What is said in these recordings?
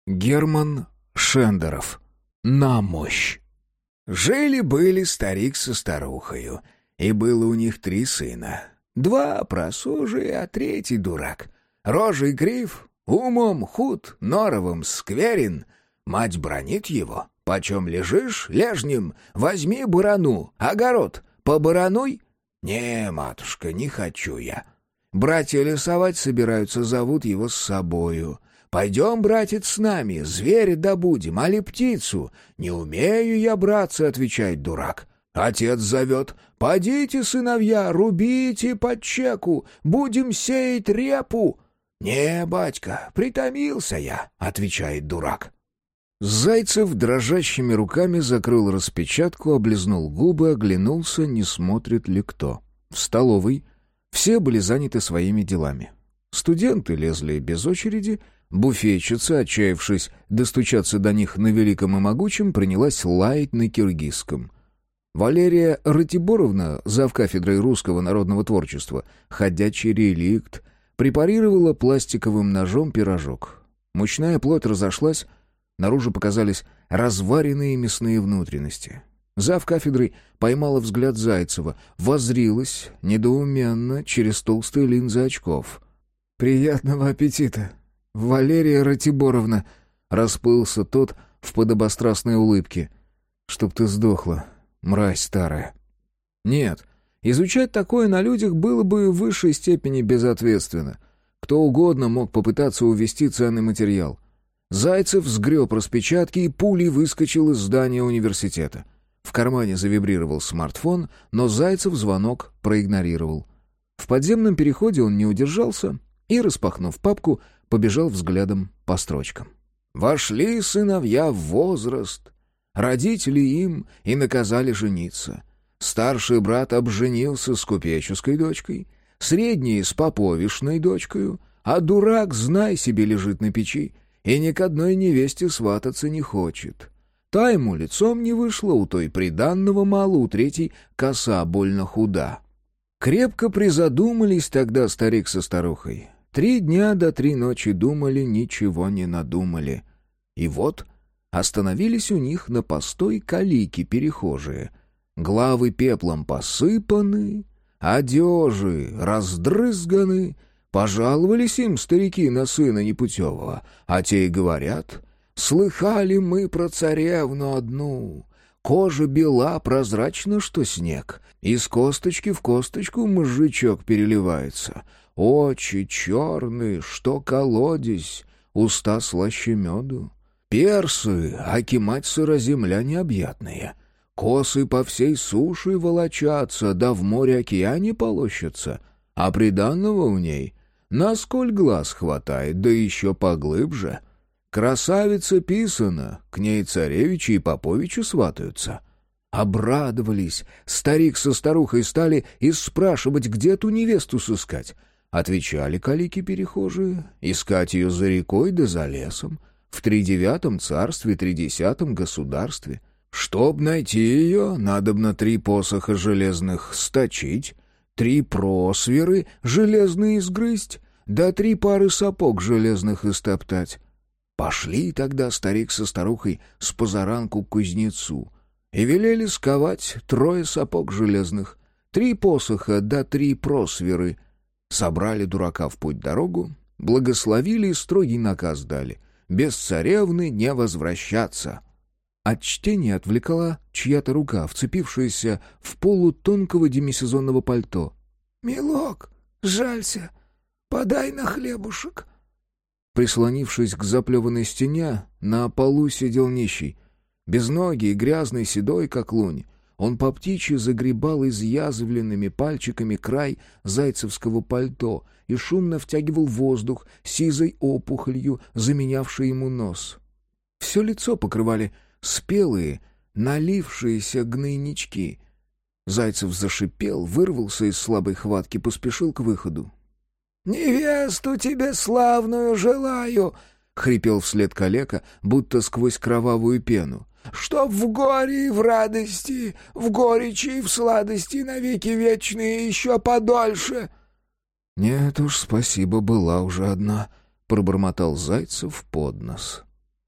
Герман Шендеров. На мощь. Жили-были старик со старухою, и было у них 3 сына. 2 просужие, а 3 дурак. Рожей крив, умом худ, норовом скверен. Мать бранит его. «Почем лежишь, лежнем? Возьми барану, огород, побарануй?» «Не, матушка, не хочу я». Братья лесовать собираются, зовут его с собою. «Пойдем, братец, с нами, зверя добудем, али птицу». «Не умею я, братцы», — отвечает дурак. Отец зовет: «Подите, сыновья, рубите под чеку, будем сеять репу». «Не, батька, притомился я», — отвечает дурак. Зайцев дрожащими руками закрыл распечатку, облизнул губы, оглянулся, не смотрит ли кто. В столовой все были заняты своими делами. Студенты лезли без очереди, буфетчица, отчаявшись достучаться до них на великом и могучем, принялась лаять на киргизском. Валерия Ратиборовна, завкафедрой русского народного творчества, ходячий реликт, препарировала пластиковым ножом пирожок. Мучная плоть разошлась, наружу показались разваренные мясные внутренности. Завкафедрой поймала взгляд Зайцева, воззрилась недоуменно через толстые линзы очков. «Приятного аппетита, Валерия Ратиборовна!» — расплылся тот в подобострастной улыбке. «Чтоб ты сдохла, мразь старая!» Нет, изучать такое на людях было бы в высшей степени безответственно. Кто угодно мог попытаться увести ценный материал. Зайцев сгреб распечатки и пулей выскочил из здания университета. В кармане завибрировал смартфон, но Зайцев звонок проигнорировал. В подземном переходе он не удержался и, распахнув папку, побежал взглядом по строчкам. «Вошли сыновья в возраст. Родители им и наказали жениться. Старший брат обженился с купеческой дочкой, средний — с поповишной дочкою, а дурак, знай себе, лежит на печи и ни к одной невесте свататься не хочет. Та ему лицом не вышла, у той приданного мало, у третьей коса больно худа». Крепко призадумались тогда старик со старухой. 3 дня до 3 ночи думали, ничего не надумали. И вот остановились у них на постой калики-перехожие. Главы пеплом посыпаны, одежи раздрызганы. Пожаловались им старики на сына непутевого, а те и говорят: «Слыхали мы про царевну одну. Кожа бела, прозрачна, что снег. Из косточки в косточку мозжечок переливается. Очи черные, что колодезь, уста слаще меду. Персы, аки мать сыра земля необъятная. Косы по всей суше волочатся, да в море-океане полощутся. А приданного у ней насколь глаз хватает, да еще поглубже. Красавица писана, к ней царевичи и поповичи сватаются». Обрадовались. Старик со старухой стали и спрашивать, где ту невесту сыскать. Отвечали калики-перехожие: искать ее за рекой да за лесом, в 39-м царстве, 30-м государстве. Чтоб найти ее, надобно 3 посоха железных сточить, 3 просверы железные изгрызть, да 3 пары сапог железных истоптать. Пошли тогда старик со старухой с позаранку к кузнецу и велели сковать 3 сапог железных, 3 посоха да 3 просверы. Собрали дурака в путь-дорогу, благословили и строгий наказ дали: без царевны не возвращаться. От чтения отвлекала чья-то рука, вцепившаяся в полу тонкого демисезонного пальто. «Милок, жалься, подай на хлебушек». Прислонившись к заплеванной стене, на полу сидел нищий. Безногий, грязный, седой, как лунь. Он по птичьи загребал изъязвленными пальчиками край зайцевского пальто и шумно втягивал воздух сизой опухолью, заменявшей ему нос. Все лицо покрывали спелые, налившиеся гнойнички. Зайцев зашипел, вырвался из слабой хватки, поспешил к выходу. «Невесту тебе славную желаю!» — хрипел вслед калека, будто сквозь кровавую пену. «Чтоб в горе и в радости, в горечи и в сладости навеки вечные еще подольше!» «Нет уж, спасибо, была уже одна», — пробормотал Зайцев под нос.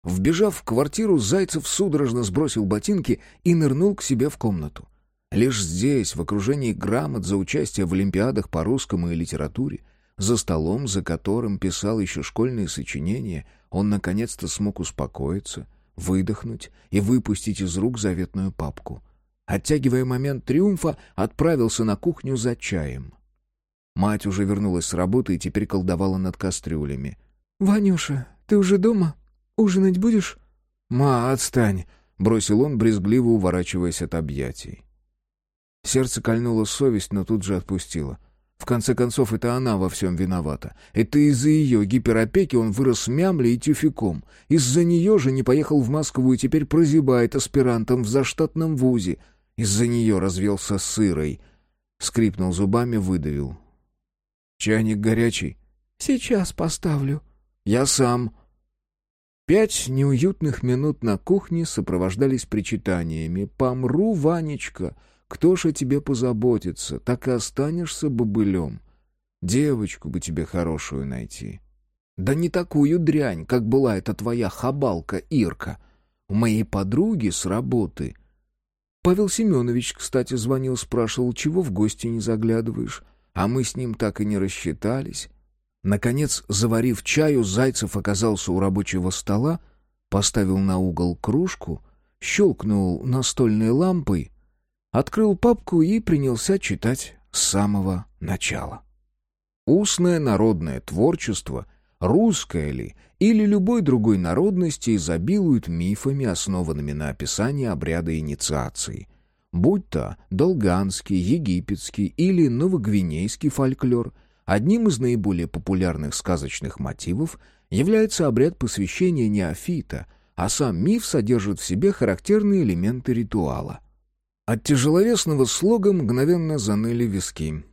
Вбежав в квартиру, Зайцев судорожно сбросил ботинки и нырнул к себе в комнату. Лишь здесь, в окружении грамот за участие в олимпиадах по русскому и литературе, за столом, за которым писал еще школьные сочинения, он наконец-то смог успокоиться, выдохнуть и выпустить из рук заветную папку. Оттягивая момент триумфа, отправился на кухню за чаем. Мать уже вернулась с работы и теперь колдовала над кастрюлями. «Ванюша, ты уже дома? Ужинать будешь?» «Ма, отстань!» — бросил он, брезгливо уворачиваясь от объятий. Сердце кольнула совесть, но тут же отпустило. В конце концов, это она во всем виновата. Это из-за ее гиперопеки он вырос мямлей и тюфяком. Из-за нее же не поехал в Москву и теперь прозябает аспирантом в заштатном вузе. Из-за нее развелся с Ирой. Скрипнул зубами, выдавил. «Чайник горячий?» «Сейчас поставлю». «Я сам». 5 неуютных минут на кухне сопровождались причитаниями. «Помру, Ванечка! Кто ж о тебе позаботится? Так и останешься бобылем. Девочку бы тебе хорошую найти. Да не такую дрянь, как была эта твоя хабалка Ирка. У моей подруги с работы...» Павел Семенович, кстати, звонил, спрашивал, чего в гости не заглядываешь. А мы с ним так и не рассчитались. Наконец, заварив чаю, Зайцев оказался у рабочего стола, поставил на угол кружку, щелкнул настольной лампой, открыл папку и принялся читать с самого начала. Устное народное творчество, русское ли или любой другой народности, изобилует мифами, основанными на описании обряда инициации. Будь то долганский, египетский или новогвинейский фольклор, одним из наиболее популярных сказочных мотивов является обряд посвящения неофита, а сам миф содержит в себе характерные элементы ритуала. От тяжеловесного слога мгновенно заныли виски.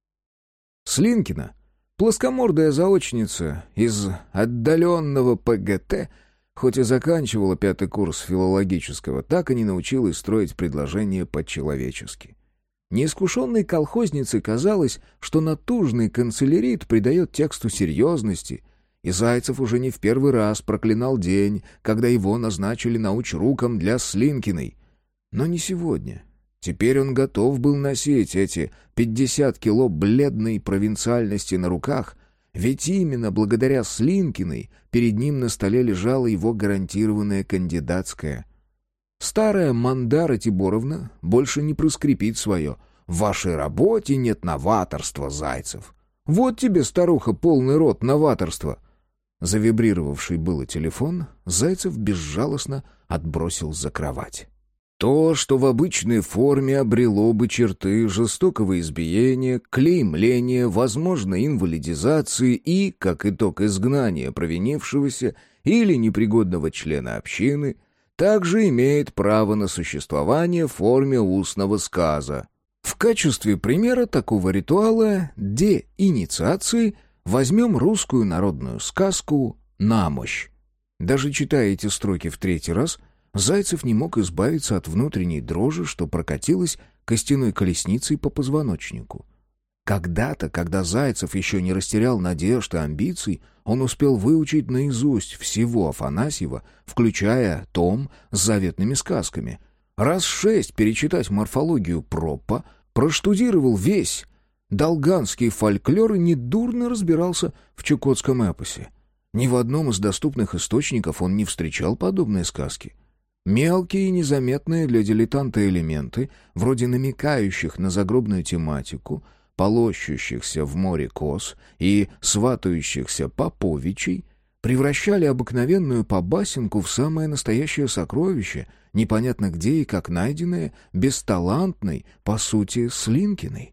Слинкина, плоскомордая заочница из отдаленного ПГТ, хоть и заканчивала 5-й курс филологического, так и не научилась строить предложения по-человечески. Неискушенной колхознице казалось, что натужный канцелярит придает тексту серьезности, и Зайцев уже не в первый раз проклинал день, когда его назначили научруком для Слинкиной. Но не сегодня. Теперь он готов был носить эти 50 кило бледной провинциальности на руках, ведь именно благодаря Слинкиной перед ним на столе лежала его гарантированная кандидатская. Старая Мандара Тиборовна больше не проскрипит свое. В вашей работе нет новаторства, Зайцев. Вот тебе, старуха, полный рот новаторства. Завибрировавший было телефон, Зайцев безжалостно отбросил за кровать. То, что в обычной форме обрело бы черты жестокого избиения, клеймления, возможной инвалидизации и, как итог, изгнания провинившегося или непригодного члена общины, также имеет право на существование в форме устного сказа. В качестве примера такого ритуала деинициации возьмем русскую народную сказку «Намощь». Даже читая эти строки в 3-й раз, Зайцев не мог избавиться от внутренней дрожи, что прокатилась костяной колесницей по позвоночнику. Когда-то, когда Зайцев еще не растерял надежд и амбиций, он успел выучить наизусть всего Афанасьева, включая том с заветными сказками. Раз 6 перечитать морфологию Проппа, проштудировал весь долганский фольклор и недурно разбирался в чукотском эпосе. Ни в одном из доступных источников он не встречал подобные сказки. Мелкие и незаметные для дилетанта элементы, вроде намекающих на загробную тематику, полощущихся в море коз и сватающихся поповичей, превращали обыкновенную побасенку в самое настоящее сокровище, непонятно где и как найденное, бесталантной, по сути, Слинкиной.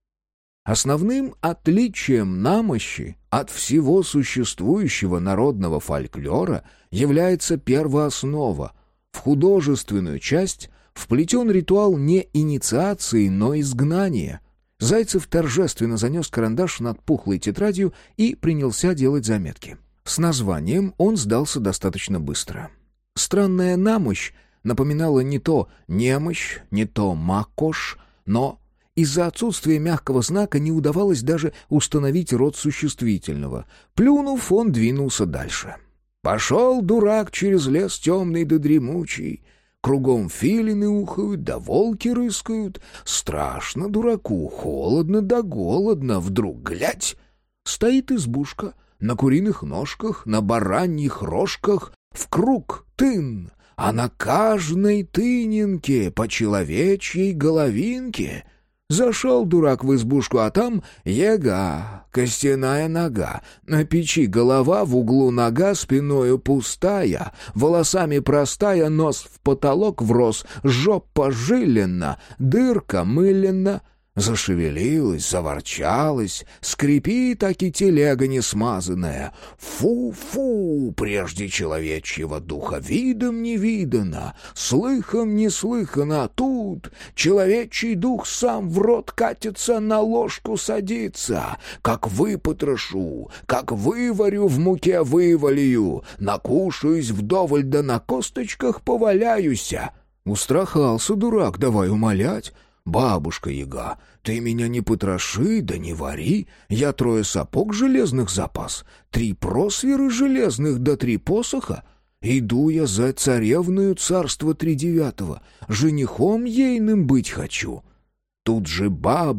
Основным отличием намощи от всего существующего народного фольклора является первооснова. В художественную часть вплетен ритуал не инициации, но изгнания. Зайцев торжественно занес карандаш над пухлой тетрадью и принялся делать заметки. С названием он сдался достаточно быстро. Странная намощь напоминала не то немощь, не то макош, но из-за отсутствия мягкого знака не удавалось даже установить род существительного. Плюнув, он двинулся дальше. Пошел дурак через лес темный да дремучий. Кругом филины ухают, да волки рыскают. Страшно дураку, холодно да голодно. Вдруг, глядь, стоит избушка на куриных ножках, на бараньих рожках, в круг тын, а на каждой тыненке по человечьей головинке. Зашел дурак в избушку, а там яга, костяная нога, на печи голова, в углу нога, спиною пустая, волосами простая, нос в потолок врос, жопа жилена, дырка мылена. Зашевелилась, заворчалась, скрипит таки телега несмазанная. Фу-фу, прежде человечьего духа видом не видано, слыхом не слыхано, а тут человечий дух сам в рот катится, на ложку садится. Как выпотрошу, как выварю, в муке вывалию, накушаюсь вдоволь да на косточках поваляюся. Устрахался дурак, давай умолять. «Бабушка-яга, ты меня не потроши, да не вари, я 3 сапог железных запас, 3 просверы железных да 3 посоха. Иду я за царевную царство тридевятого, женихом ейным быть хочу». Тут же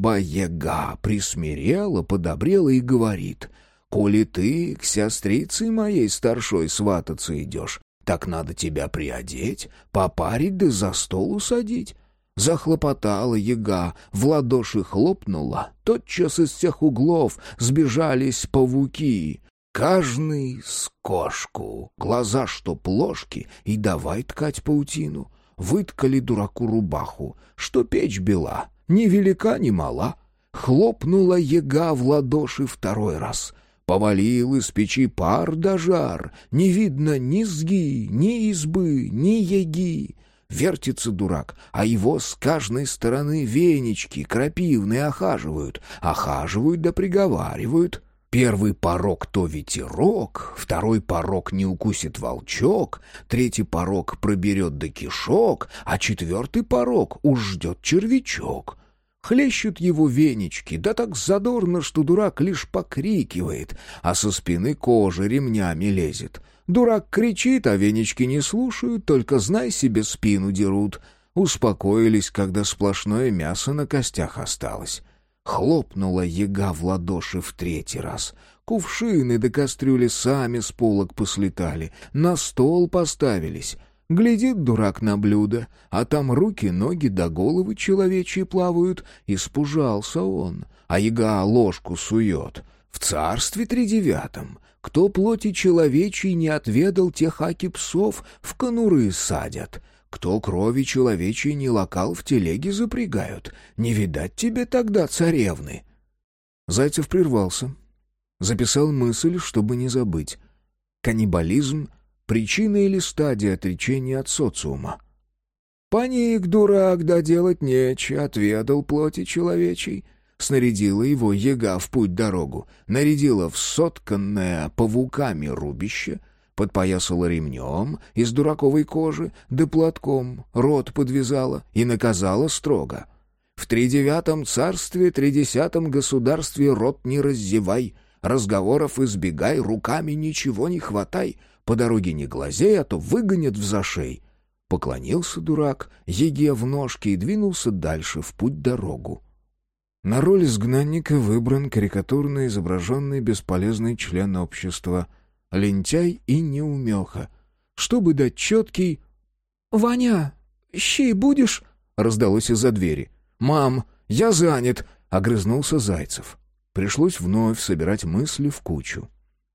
баба-яга присмирела, подобрела и говорит: «Коли ты к сестрице моей старшой свататься идешь, так надо тебя приодеть, попарить да за стол усадить». Захлопотала яга, в ладоши хлопнула, тотчас из всех углов сбежались павуки. Каждый с кошку, глаза что плошки, и давай ткать паутину. Выткали дураку рубаху, что печь бела, ни велика, ни мала. Хлопнула яга в ладоши 2 раз. Повалил из печи пар да жар, не видно ни сги, ни избы, ни яги. Вертится дурак, а его с каждой стороны венички крапивные охаживают да приговаривают. 1 порок то ветерок, 2 порок не укусит волчок, 3 порок проберет до кишок, а 4 порок уж ждет червячок. Хлещут его венички, да так задорно, что дурак лишь покрикивает, а со спины кожа ремнями лезет. Дурак кричит, а венички не слушают, только, знай себе, спину дерут. Успокоились, когда сплошное мясо на костях осталось. Хлопнула яга в ладоши в 3 раз. Кувшины да кастрюли сами с полок послетали, на стол поставились. Глядит дурак на блюдо, а там руки, ноги да головы человечьи плавают. Испужался он, а яга ложку сует. В царстве тридевятом кто плоти человечьей не отведал, тех аки псов в конуры садят. Кто крови человечьей не локал, в телеге запрягают. Не видать тебе тогда царевны». Зайцев прервался. Записал мысль, чтобы не забыть. Каннибализм — причина или стадия отречения от социума? «Паник, дурак, да делать нече, отведал плоти человечей». Снарядила его яга в путь-дорогу, нарядила в сотканное павуками рубище, подпоясала ремнем из дураковой кожи, да платком рот подвязала и наказала строго. «В 39 царстве, 30 государстве рот не раззевай, разговоров избегай, руками ничего не хватай, по дороге не глазей, а то выгонят в зашей». Поклонился дурак яге в ножки и двинулся дальше в путь-дорогу. На роль изгнанника выбран карикатурно изображенный бесполезный член общества, лентяй и неумеха. Чтобы дать четкий «Ваня, щей будешь?» раздалось из-за двери. «Мам, я занят!» — огрызнулся Зайцев. Пришлось вновь собирать мысли в кучу.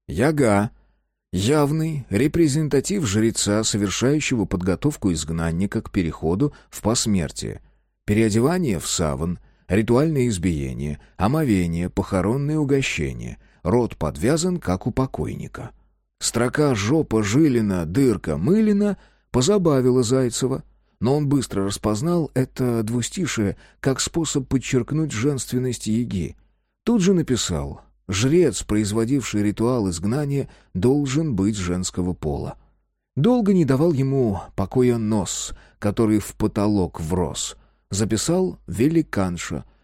Яга — явный репрезентатив жреца, совершающего подготовку изгнанника к переходу в посмертие. Переодевание в саван — ритуальное избиение, омовение, похоронные угощения. Рот подвязан, как у покойника. Строка «жопа жилина, дырка мылина» позабавила Зайцева, но он быстро распознал это двустишие как способ подчеркнуть женственность яги. Тут же написал: «Жрец, производивший ритуал изгнания, должен быть женского пола». Долго не давал ему покоя нос, который в потолок врос. Записал «великанша»,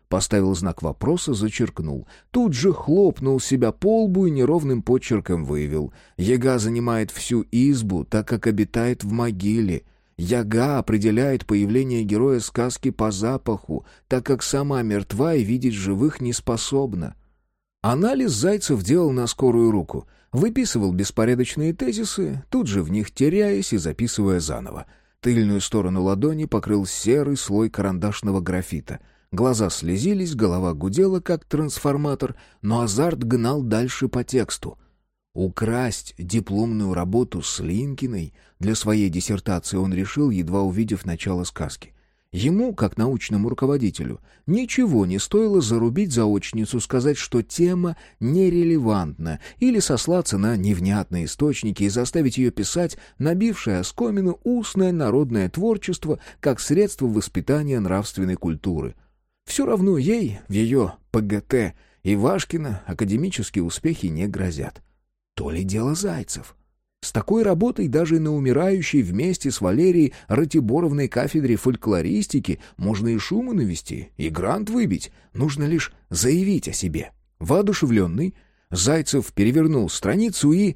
Поставил знак вопроса, зачеркнул. Тут же хлопнул себя по лбу и неровным почерком вывел. Яга занимает всю избу, так как обитает в могиле. Яга определяет появление героя сказки по запаху, так как сама мертва и видеть живых не способна. Анализ Зайцев делал на скорую руку. Выписывал беспорядочные тезисы, тут же в них теряясь и записывая заново. Тыльную сторону ладони покрыл серый слой карандашного графита. Глаза слезились, голова гудела, как трансформатор, но азарт гнал дальше по тексту. Украсть дипломную работу Слинкиной для своей диссертации он решил, едва увидев начало сказки. Ему, как научному руководителю, ничего не стоило зарубить заочницу, сказать, что тема нерелевантна, или сослаться на невнятные источники и заставить ее писать набившее оскомину устное народное творчество как средство воспитания нравственной культуры. Все равно ей, в ее ПГТ, Ивашкина академические успехи не грозят. То ли дело Зайцев. С такой работой даже на умирающей вместе с Валерией Ратиборовной кафедре фольклористики можно и шуму навести, и грант выбить. Нужно лишь заявить о себе. Воодушевленный, Зайцев перевернул страницу и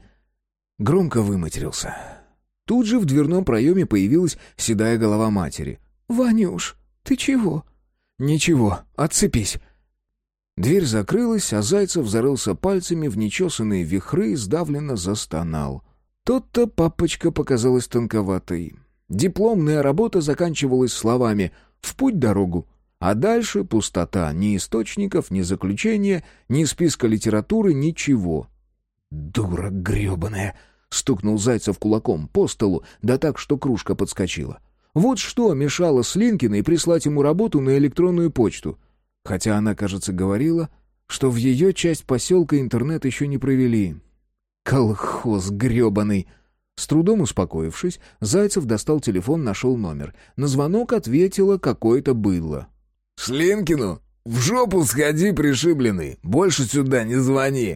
громко выматерился. Тут же в дверном проеме появилась седая голова матери. «Ванюш, ты чего?» «Ничего, отцепись». Дверь закрылась, а Зайцев зарылся пальцами в нечесанные вихры и сдавленно застонал. Тот-то папочка показалась тонковатой. Дипломная работа заканчивалась словами «в путь дорогу», а дальше пустота, ни источников, ни заключения, ни списка литературы, ничего. «Дура гребаная!» — стукнул Зайцев кулаком по столу, да так, что кружка подскочила. Вот что мешало Слинкиной прислать ему работу на электронную почту. Хотя она, кажется, говорила, что в ее часть поселка интернет еще не провели. Колхоз гребаный! С трудом успокоившись, Зайцев достал телефон, нашел номер. На звонок ответило какое-то быдло. «Слинкину? В жопу сходи, пришибленный! Больше сюда не звони!»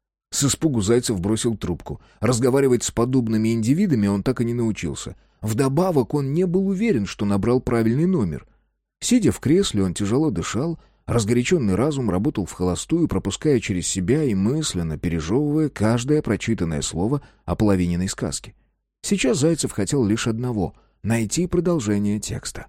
С испугу Зайцев бросил трубку. Разговаривать с подобными индивидами он так и не научился. Вдобавок он не был уверен, что набрал правильный номер. Сидя в кресле, он тяжело дышал. Разгоряченный разум работал вхолостую, пропуская через себя и мысленно пережевывая каждое прочитанное слово о половиненной сказке. Сейчас Зайцев хотел лишь одного — найти продолжение текста.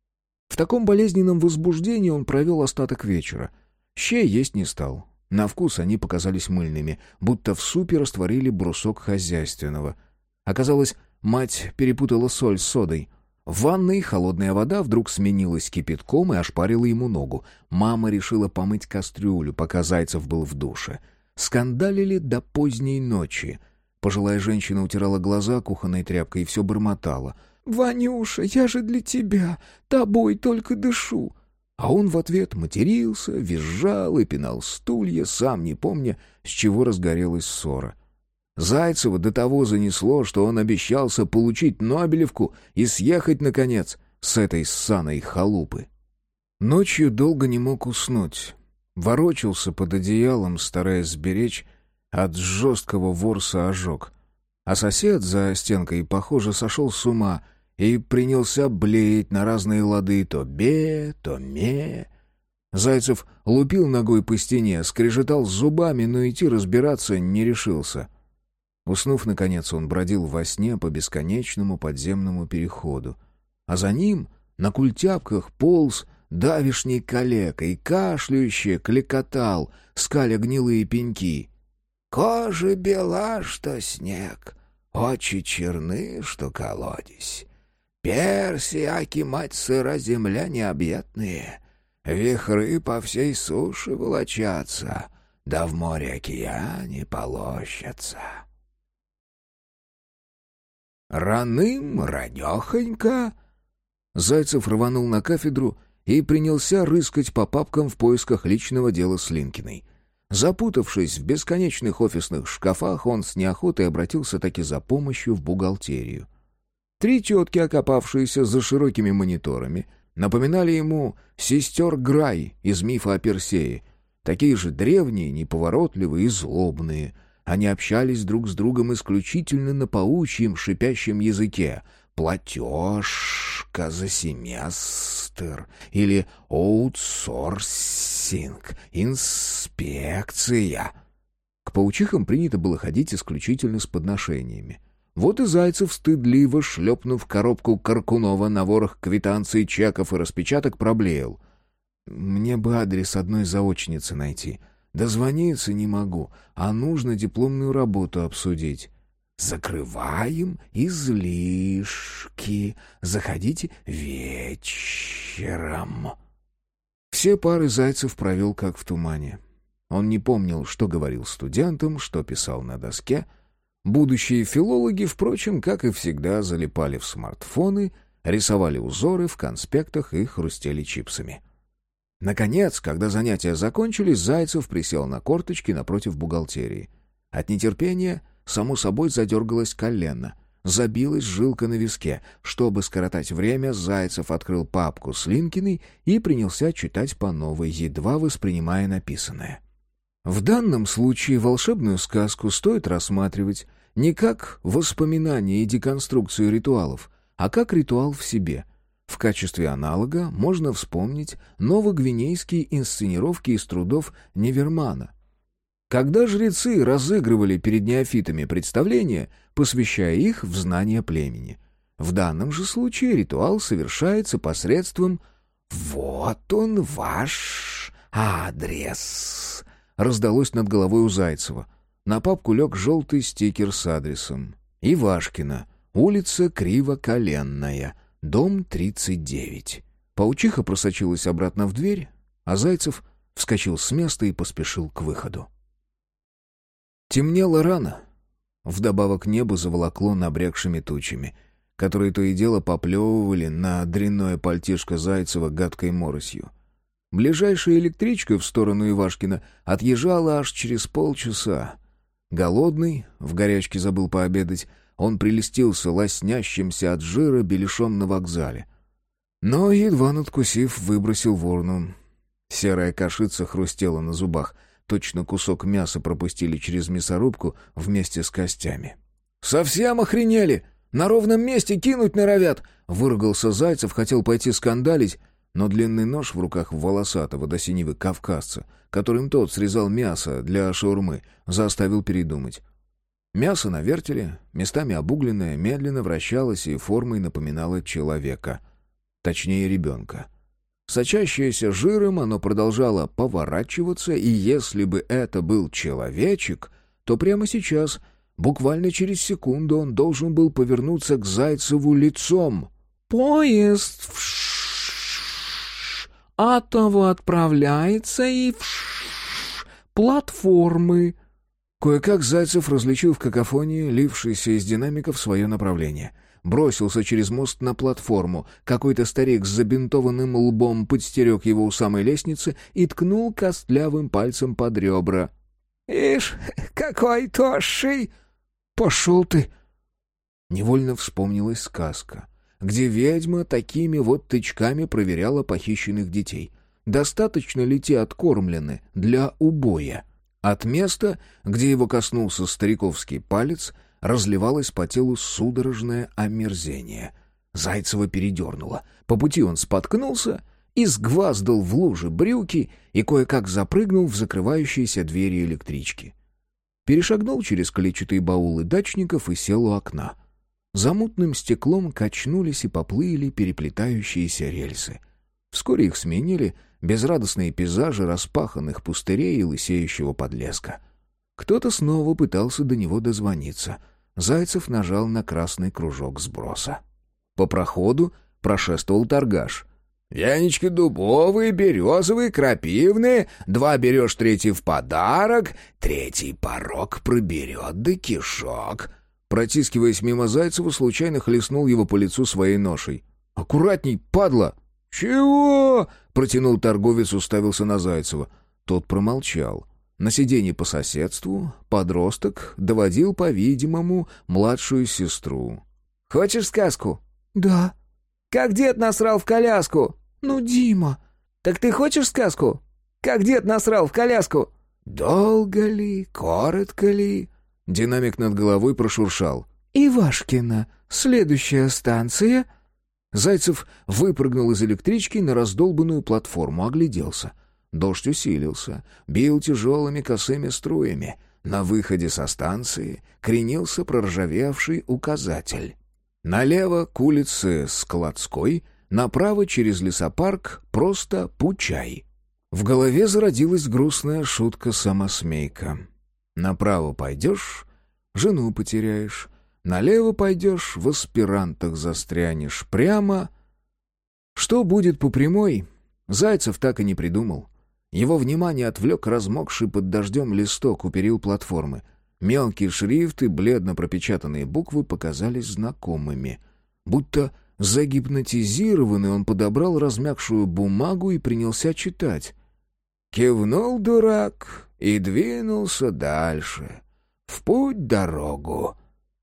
В таком болезненном возбуждении он провел остаток вечера. Щей есть не стал. На вкус они показались мыльными, будто в супе растворили брусок хозяйственного. Оказалось, мать перепутала соль с содой. В ванной холодная вода вдруг сменилась кипятком и ошпарила ему ногу. Мама решила помыть кастрюлю, пока Зайцев был в душе. Скандалили до поздней ночи. Пожилая женщина утирала глаза кухонной тряпкой и все бормотала. «Ванюша, я же для тебя, тобой только дышу». А он в ответ матерился, визжал и пинал стулья, сам не помня, с чего разгорелась ссора. Зайцева до того занесло, что он обещался получить Нобелевку и съехать, наконец, с этой ссаной халупы. Ночью долго не мог уснуть. Ворочался под одеялом, стараясь сберечь от жесткого ворса ожог. А сосед за стенкой, похоже, сошел с ума и принялся блеять на разные лады, то бе, то ме. Зайцев лупил ногой по стене, скрежетал зубами, но идти разбираться не решился. Уснув, наконец, он бродил во сне по бесконечному подземному переходу. А за ним на культяпках полз давишний калека и кашляюще клекотал, скаля гнилые пеньки. «Кожа бела, что снег, очи черны, что колодец. Перси, аки мать сыра земля необъятные, вихры по всей суше волочатся, да в море-океане полощатся». Раным, ранехонько. Зайцев рванул на кафедру и принялся рыскать по папкам в поисках личного дела Слинкиной. Запутавшись в бесконечных офисных шкафах, он с неохотой обратился таки за помощью в бухгалтерию. 3 тетки, окопавшиеся за широкими мониторами, напоминали ему сестер Грай из мифа о Персее, такие же древние, неповоротливые и злобные. Они общались друг с другом исключительно на паучьем шипящем языке. Платеж, ставка за семестр или аутсорсинг, инспекция. К паучихам принято было ходить исключительно с подношениями. Вот и Зайцев, стыдливо шлепнув коробку Каркунова на ворох квитанций, чеков и распечаток, проблеял: «Мне бы адрес одной заочницы найти. Дозвониться не могу, а нужно дипломную работу обсудить». «Закрываем излишки. Заходите вечером». Все пары Зайцев провел как в тумане. Он не помнил, что говорил студентам, что писал на доске. Будущие филологи, впрочем, как и всегда, залипали в смартфоны, рисовали узоры в конспектах и хрустели чипсами. Наконец, когда занятия закончились, Зайцев присел на корточки напротив бухгалтерии. От нетерпения, само собой, задергалось колено, забилась жилка на виске. Чтобы скоротать время, Зайцев открыл папку с Линкиной и принялся читать по новой, едва воспринимая написанное. В данном случае волшебную сказку стоит рассматривать не как воспоминание и деконструкцию ритуалов, а как ритуал в себе. В качестве аналога можно вспомнить новогвинейские инсценировки из трудов Невермана. Когда жрецы разыгрывали перед неофитами представления, посвящая их в знание племени. В данном же случае ритуал совершается посредством «Вот он, ваш адрес», раздалось над головой у Зайцева. На папку лег желтый стикер с адресом. Ивашкина, улица Кривоколенная, дом 39. Паучиха просочилась обратно в дверь, а Зайцев вскочил с места и поспешил к выходу. Темнело рано. Вдобавок небо заволокло набрякшими тучами, которые то и дело поплевывали на дрянное пальтишко Зайцева гадкой моросью. Ближайшая электричка в сторону Ивашкина отъезжала аж через полчаса. Голодный, в горячке забыл пообедать, он прелестился лоснящимся от жира беляшом на вокзале. Но, едва надкусив, выбросил в урну. Серая кашица хрустела на зубах, точно кусок мяса пропустили через мясорубку вместе с костями. «Совсем охренели! На ровном месте кинуть норовят!» — выругался Зайцев, хотел пойти скандалить, но длинный нож в руках волосатого до синевы кавказца, которым тот срезал мясо для шаурмы, заставил передумать. Мясо на вертеле, местами обугленное, медленно вращалось и формой напоминало человека. Точнее, ребенка. Сочащееся жиром, оно продолжало поворачиваться, и если бы это был человечек, то прямо сейчас, буквально через секунду, он должен был повернуться к Зайцеву лицом. «Поезд от того отправляется и платформы». Кое-как Зайцев различил в какофонии, лившейся из динамиков, свое направление. Бросился через мост на платформу. Какой-то старик с забинтованным лбом подстерег его у самой лестницы и ткнул костлявым пальцем под ребра. «Ишь, какой тощий!» «Пошел ты!» Невольно вспомнилась сказка, где ведьма такими вот тычками проверяла похищенных детей. Достаточно ли те откормлены для убоя? От места, где его коснулся стариковский палец, разливалось по телу судорожное омерзение. Зайцева передернуло. По пути он споткнулся, изгваздал в луже брюки и кое-как запрыгнул в закрывающиеся двери электрички. Перешагнул через клетчатые баулы дачников и сел у окна. За мутным стеклом качнулись и поплыли переплетающиеся рельсы. Вскоре их сменили безрадостные пейзажи распаханных пустырей и лысеющего подлеска. Кто-то снова пытался до него дозвониться. Зайцев нажал на красный кружок сброса. По проходу прошествовал торгаш. «Венички дубовые, березовые, крапивные, 2 берешь, 3 в подарок, 3 порог проберет да кишок». Протискиваясь мимо Зайцева, случайно хлестнул его по лицу своей ношей. «Аккуратней, падла!» «Чего?» — протянул торговец, уставился на Зайцева. Тот промолчал. На сиденье по соседству подросток доводил, по-видимому, младшую сестру. «Хочешь сказку?» «Да». «Как дед насрал в коляску?» «Ну, Дима». «Так ты хочешь сказку?» «Как дед насрал в коляску?» «Долго ли, коротко ли?» Динамик над головой прошуршал. «Ивашкина, следующая станция...» Зайцев выпрыгнул из электрички на раздолбанную платформу, огляделся. Дождь усилился, бил тяжелыми косыми струями. На выходе со станции кренился проржавевший указатель. Налево к улице Складской, направо через лесопарк просто Пучай. В голове зародилась грустная шутка-самосмейка. Направо пойдешь — жену потеряешь, налево пойдешь — в аспирантах застрянешь, прямо... Что будет по прямой, Зайцев так и не придумал. Его внимание отвлек размокший под дождем листок у перил платформы. Мелкий шрифт и бледно пропечатанные буквы показались знакомыми. Будто загипнотизированный, он подобрал размягшую бумагу и принялся читать. «Кивнул дурак и двинулся дальше. В путь дорогу».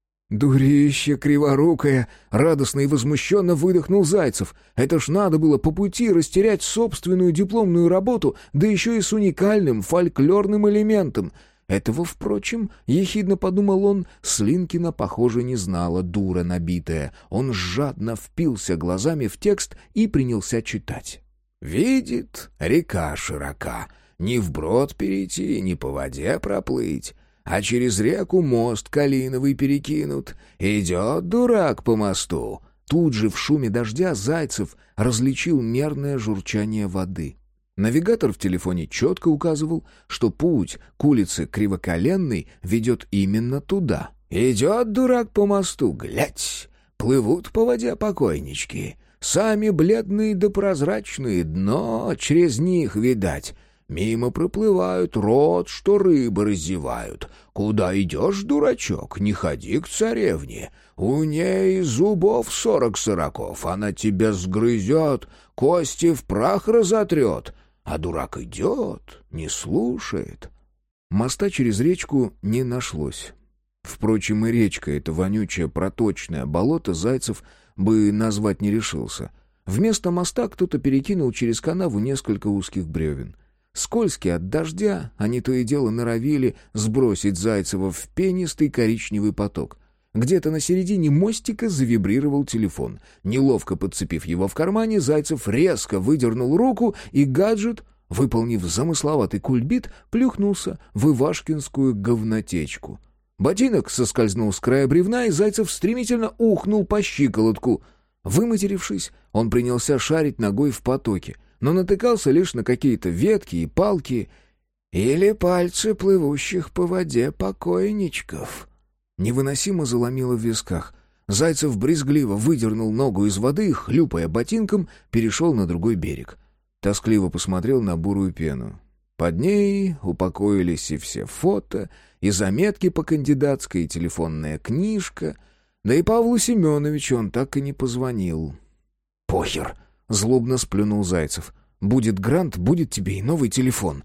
«Дурище криворукое!» — радостно и возмущенно выдохнул Зайцев. «Это ж надо было по пути растерять собственную дипломную работу, да еще и с уникальным фольклорным элементом». Этого, впрочем, ехидно подумал он, Слинкина, похоже, не знала, дура набитая. Он жадно впился глазами в текст и принялся читать. «Видит, река широка, ни вброд перейти, ни по воде проплыть». А через реку мост калиновый перекинут. Идет дурак по мосту». Тут же в шуме дождя Зайцев различил мерное журчание воды. Навигатор в телефоне четко указывал, что путь к улице Кривоколенной ведет именно туда. «Идет дурак по мосту, глядь, плывут по воде покойнички. Сами бледные да прозрачные, дно через них видать». Мимо проплывают, рот, что рыбы разевают. Куда идешь, дурачок, не ходи к царевне. У ней зубов 40 сороков, она тебя сгрызет, кости в прах разотрет. А дурак идет, не слушает». Моста через речку не нашлось. Впрочем, и речка, это вонючее проточное болото, Зайцев бы назвать не решился. Вместо моста кто-то перекинул через канаву несколько узких бревен. Скользкие от дождя, они то и дело норовили сбросить Зайцева в пенистый коричневый поток. Где-то на середине мостика завибрировал телефон. Неловко подцепив его в кармане, Зайцев резко выдернул руку, и гаджет, выполнив замысловатый кульбит, плюхнулся в ивашкинскую говнотечку. Ботинок соскользнул с края бревна, и Зайцев стремительно ухнул по щиколотку. Выматерившись, он принялся шарить ногой в потоке, но натыкался лишь на какие-то ветки и палки или пальцы плывущих по воде покойничков. Невыносимо заломило в висках. Зайцев брезгливо выдернул ногу из воды и, хлюпая ботинком, перешел на другой берег. Тоскливо посмотрел на бурую пену. Под ней упокоились и все фото, и заметки по кандидатской, и телефонная книжка. Да и Павлу Семеновичу он так и не позвонил. «Похер!» — злобно сплюнул Зайцев. «Будет грант, будет тебе и новый телефон».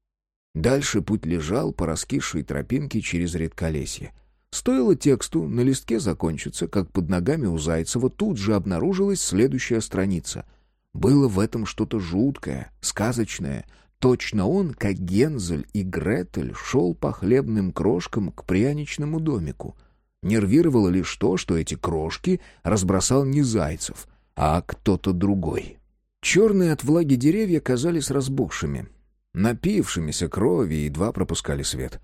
Дальше путь лежал по раскисшей тропинке через редколесье. Стоило тексту на листке закончиться, как под ногами у Зайцева тут же обнаружилась следующая страница. Было в этом что-то жуткое, сказочное. Точно он, как Гензель и Гретель, шел по хлебным крошкам к пряничному домику. Нервировало лишь то, что эти крошки разбросал не Зайцев, а кто-то другой. Черные от влаги деревья казались разбухшими, напившимися крови, и едва пропускали свет.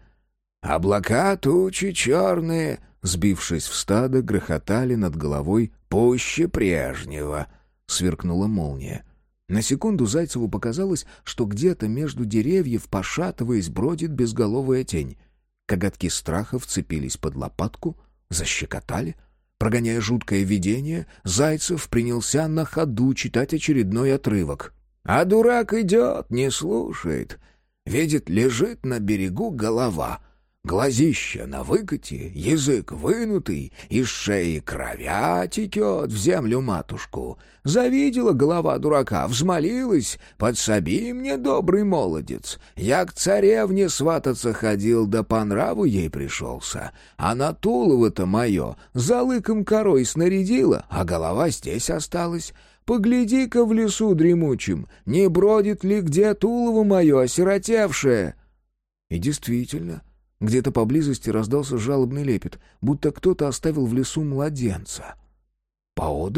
Облака тучи черные, сбившись в стадо, грохотали над головой пуще прежнего. Сверкнула молния. На секунду Зайцеву показалось, что где-то между деревьев, пошатываясь, бродит безголовая тень. Коготки страха вцепились под лопатку, защекотали. Прогоняя жуткое видение, Зайцев принялся на ходу читать очередной отрывок. «А дурак идет, не слушает. Видит, лежит на берегу голова. Глазища на выкате, язык вынутый, из шеи кровя текет в землю матушку. Завидела голова дурака, взмолилась: «Подсоби мне, добрый молодец. Я к царевне свататься ходил, да по нраву ей пришелся. Она тулово-то мое за лыком корой снарядила, а голова здесь осталась. Погляди-ка в лесу дремучем, не бродит ли где тулово мое осиротевшее?» И действительно, где-то поблизости раздался жалобный лепет, будто кто-то оставил в лесу младенца. Поодаль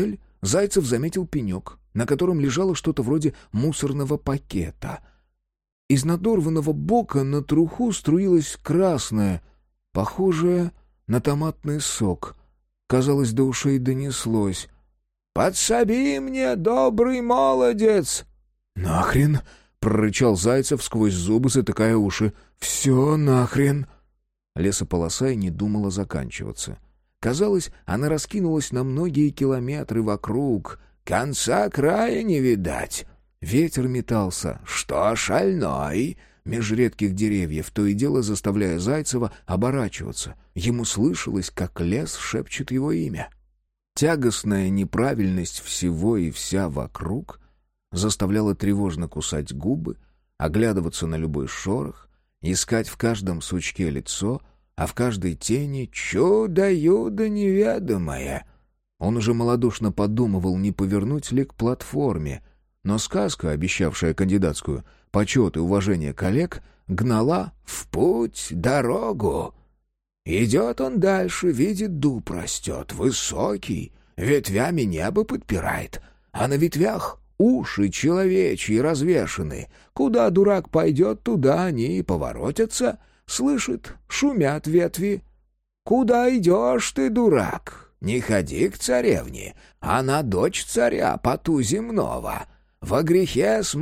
Зайцев заметил пенек, на котором лежало что-то вроде мусорного пакета. Из надорванного бока на труху струилось красное, похожее на томатный сок. Казалось, до ушей донеслось: «Подсоби мне, добрый молодец!» «Нахрен!» — прорычал Зайцев сквозь зубы, затыкая уши. «Все нахрен!» Лесополоса и не думала заканчиваться. Казалось, она раскинулась на многие километры вокруг. Конца края не видать. Ветер метался. «Что, шальной?» Меж редких деревьев, то и дело заставляя Зайцева оборачиваться. Ему слышалось, как лес шепчет его имя. Тягостная неправильность всего и вся вокруг заставляла тревожно кусать губы, оглядываться на любой шорох, искать в каждом сучке лицо, а в каждой тени чудо-юдо неведомое. Он уже малодушно подумывал, не повернуть ли к платформе, но сказка, обещавшая кандидатскую почет и уважение коллег, гнала в путь дорогу. Идет он дальше, видит, дуб растет, высокий, ветвями небо подпирает, а на ветвях уши человечьи развешаны. Куда дурак пойдет, туда они и поворотятся. Слышит, шумят ветви. «Куда идешь ты, дурак? Не ходи к царевне, она дочь царя поту земного. Во грехе с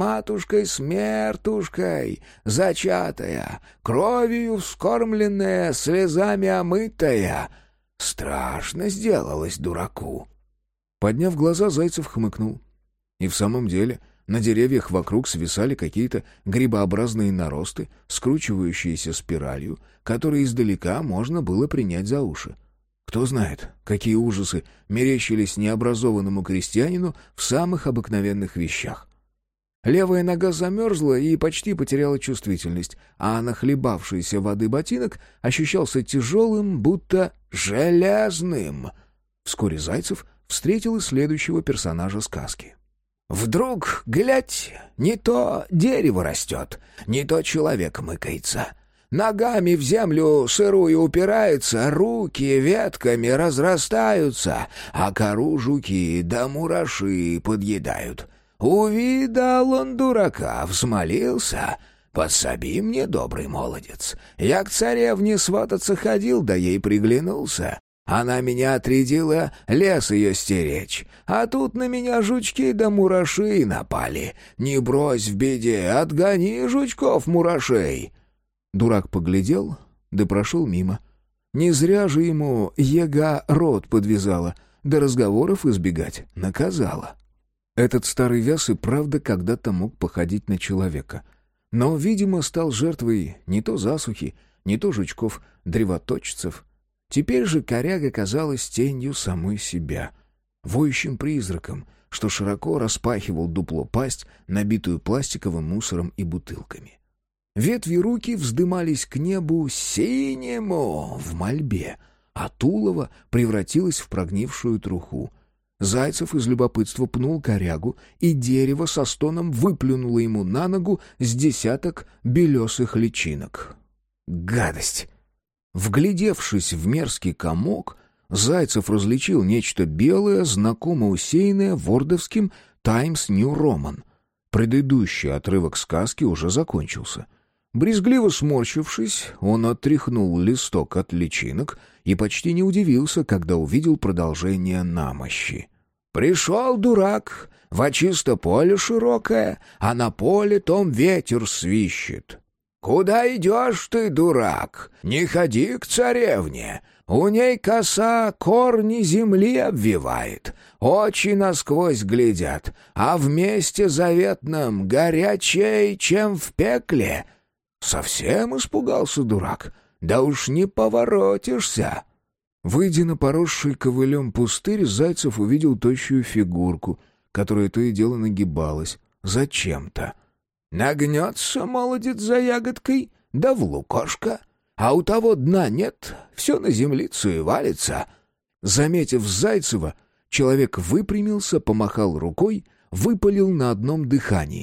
матушкой-смертушкой, зачатая, кровью вскормленная, слезами омытая. Страшно сделалось дураку». Подняв глаза, Зайцев хмыкнул. И в самом деле на деревьях вокруг свисали какие-то грибообразные наросты, скручивающиеся спиралью, которые издалека можно было принять за уши. Кто знает, какие ужасы мерещились необразованному крестьянину в самых обыкновенных вещах. Левая нога замерзла и почти потеряла чувствительность, а нахлебавшийся воды ботинок ощущался тяжелым, будто железным. Вскоре Зайцев встретил и следующего персонажа сказки. Вдруг, глядь, не то дерево растет, не то человек мыкается. Ногами в землю сырую упирается, руки ветками разрастаются, а кору жуки да мураши подъедают. Увидал он дурака, взмолился: «Подсоби мне, добрый молодец. Я к царевне свататься ходил, да ей приглянулся. Она меня отрядила лес ее стеречь, а тут на меня жучки да мураши напали. Не брось в беде, отгони жучков-мурашей». Дурак поглядел, да прошел мимо. Не зря же ему ега рот подвязала, да разговоров избегать наказала. Этот старый вяз и правда когда-то мог походить на человека, но, видимо, стал жертвой не то засухи, не то жучков-древоточцев. Теперь же коряга казалась тенью самой себя, воющим призраком, что широко распахивал дупло пасть, набитую пластиковым мусором и бутылками. Ветви руки вздымались к небу синему в мольбе, а тулово превратилось в прогнившую труху. Зайцев из любопытства пнул корягу, и дерево со стоном выплюнуло ему на ногу с десяток белесых личинок. Гадость! Вглядевшись в мерзкий комок, Зайцев различил нечто белое, знакомо усеянное вордовским «Таймс Нью Роман». Предыдущий отрывок сказки уже закончился. Брезгливо сморщившись, он отряхнул листок от личинок и почти не удивился, когда увидел продолжение намощи. «Пришел дурак во чисто поле широкое, а на поле том ветер свищет. Куда идешь ты, дурак? Не ходи к царевне. У ней коса корни земли обвивает, очи насквозь глядят, а в месте заветном горячей, чем в пекле». Совсем испугался дурак, да уж не поворотишься. Выйдя на поросший ковылем пустырь, Зайцев увидел тощую фигурку, которая то и дело нагибалась зачем-то. Нагнется молодец за ягодкой, да в лукошко, а у того дна нет, все на землицу и валится. Заметив Зайцева, человек выпрямился, помахал рукой, выпалил на одном дыхании: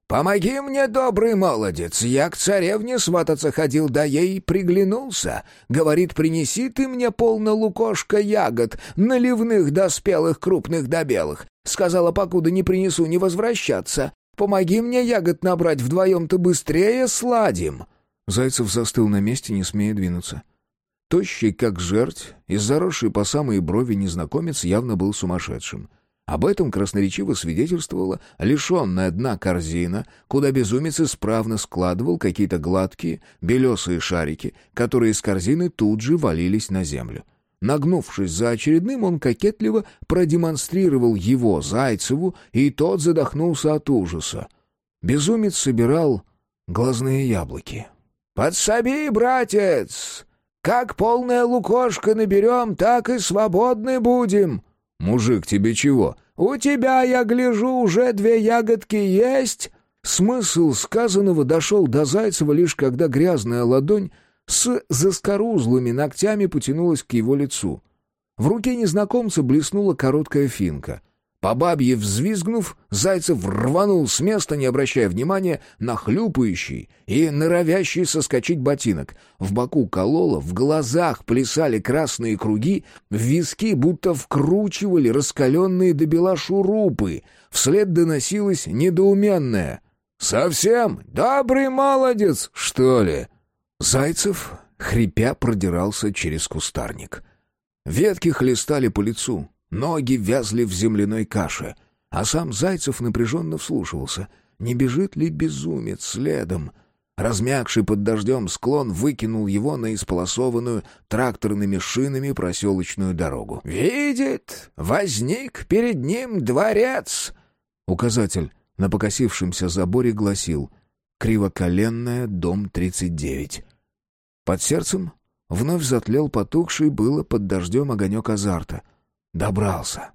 «Помоги мне, добрый молодец, я к царевне свататься ходил, да ей приглянулся. Говорит, принеси ты мне полно лукошка ягод, наливных до спелых, крупных до белых. Сказала, покуда не принесу, не возвращаться. Помоги мне ягод набрать, вдвоем-то быстрее сладим». Зайцев застыл на месте, не смея двинуться. Тощий, как жерть, и заросший по самые брови незнакомец явно был сумасшедшим. Об этом красноречиво свидетельствовала лишенная дна корзина, куда безумец исправно складывал какие-то гладкие, белесые шарики, которые из корзины тут же валились на землю. Нагнувшись за очередным, он кокетливо продемонстрировал его Зайцеву, и тот задохнулся от ужаса. Безумец собирал глазные яблоки. «Подсоби, братец! Как полная лукошка наберем, так и свободны будем!» «Мужик, тебе чего?» «У тебя, я гляжу, уже 2 ягодки есть?» Смысл сказанного дошел до Зайцева лишь когда грязная ладонь с заскорузлыми ногтями потянулась к его лицу. В руке незнакомца блеснула короткая финка. По бабье взвизгнув, Зайцев рванул с места, не обращая внимания на хлюпающий и норовящий соскочить ботинок. В боку кололо, в глазах плясали красные круги, в виски будто вкручивали раскаленные до бела шурупы. Вслед доносилось недоуменное: «Совсем? Добрый молодец, что ли?» Зайцев, хрипя, продирался через кустарник. Ветки хлестали по лицу. Ноги вязли в земляной каше, а сам Зайцев напряженно вслушивался, не бежит ли безумец следом. Размягший под дождем склон выкинул его на исполосованную тракторными шинами проселочную дорогу. «Видит, возник перед ним дворец!» Указатель на покосившемся заборе гласил «Кривоколенная, дом 39». Под сердцем вновь затлел потухший было под дождем огонек азарта. Добрался.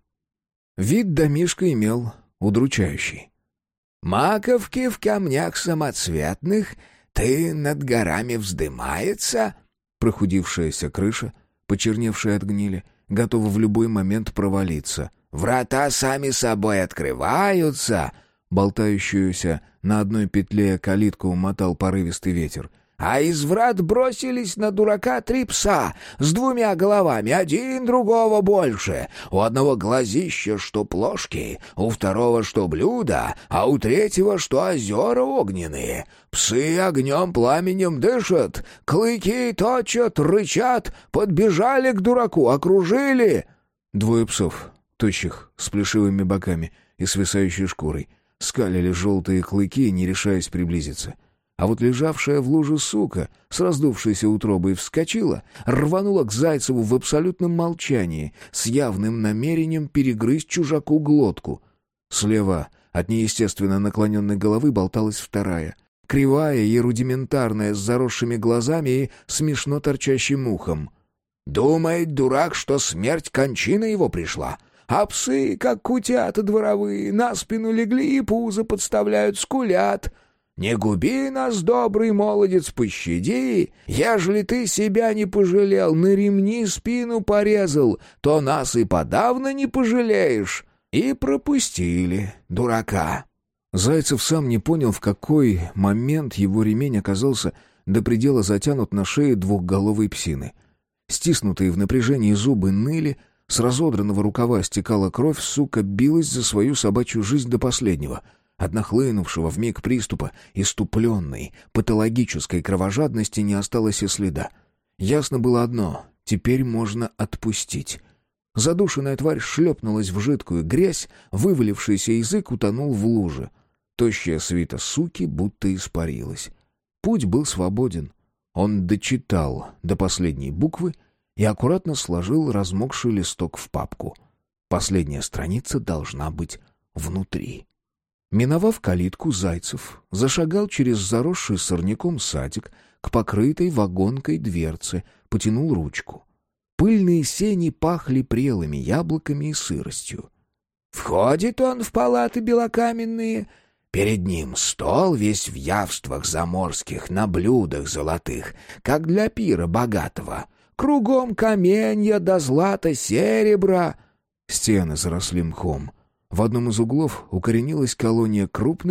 Вид домишка имел удручающий. «Маковки в камнях самоцветных, ты над горами вздымается?» Прохудившаяся крыша, почерневшая от гнили, готова в любой момент провалиться. «Врата сами собой открываются!» Болтающуюся на одной петле калитку умотал порывистый ветер. «А из врат бросились на дурака 3 пса с 2 головами, один другого больше. У одного глазища, что плошки, у второго, что блюда, а у третьего, что озера огненные. Псы огнем пламенем дышат, клыки точат, рычат, подбежали к дураку, окружили». 2 псов, тощих, с плешивыми боками и свисающей шкурой, скалили желтые клыки, не решаясь приблизиться. А вот лежавшая в луже сука с раздувшейся утробой вскочила, рванула к Зайцеву в абсолютном молчании, с явным намерением перегрызть чужаку глотку. Слева от неестественно наклоненной головы болталась вторая, кривая и рудиментарная, с заросшими глазами и смешно торчащим ухом. «Думает дурак, что смерть кончина его пришла, а псы, как кутята дворовые, на спину легли и пузо подставляют, скулят. Не губи нас, добрый молодец, пощади. Ежели ты себя не пожалел, на ремни спину порезал, то нас и подавно не пожалеешь». И пропустили дурака. Зайцев сам не понял, в какой момент его ремень оказался до предела затянут на шее двухголовой псины. Стиснутые в напряжении зубы ныли, с разодранного рукава стекала кровь, сука билась за свою собачью жизнь до последнего. От нахлынувшего вмиг приступа иступленной, патологической кровожадности не осталось и следа. Ясно было одно — теперь можно отпустить. Задушенная тварь шлепнулась в жидкую грязь, вывалившийся язык утонул в луже. Тощая свита суки будто испарилась. Путь был свободен. Он дочитал до последней буквы и аккуратно сложил размокший листок в папку. Последняя страница должна быть внутри. Миновав калитку, Зайцев зашагал через заросший сорняком садик к покрытой вагонкой дверце, потянул ручку. Пыльные сени пахли прелыми яблоками и сыростью. Входит он в палаты белокаменные. Перед ним стол весь в явствах заморских, на блюдах золотых, как для пира богатого. Кругом каменья да злато серебра. Стены заросли мхом. В одном из углов укоренилась колония крупных,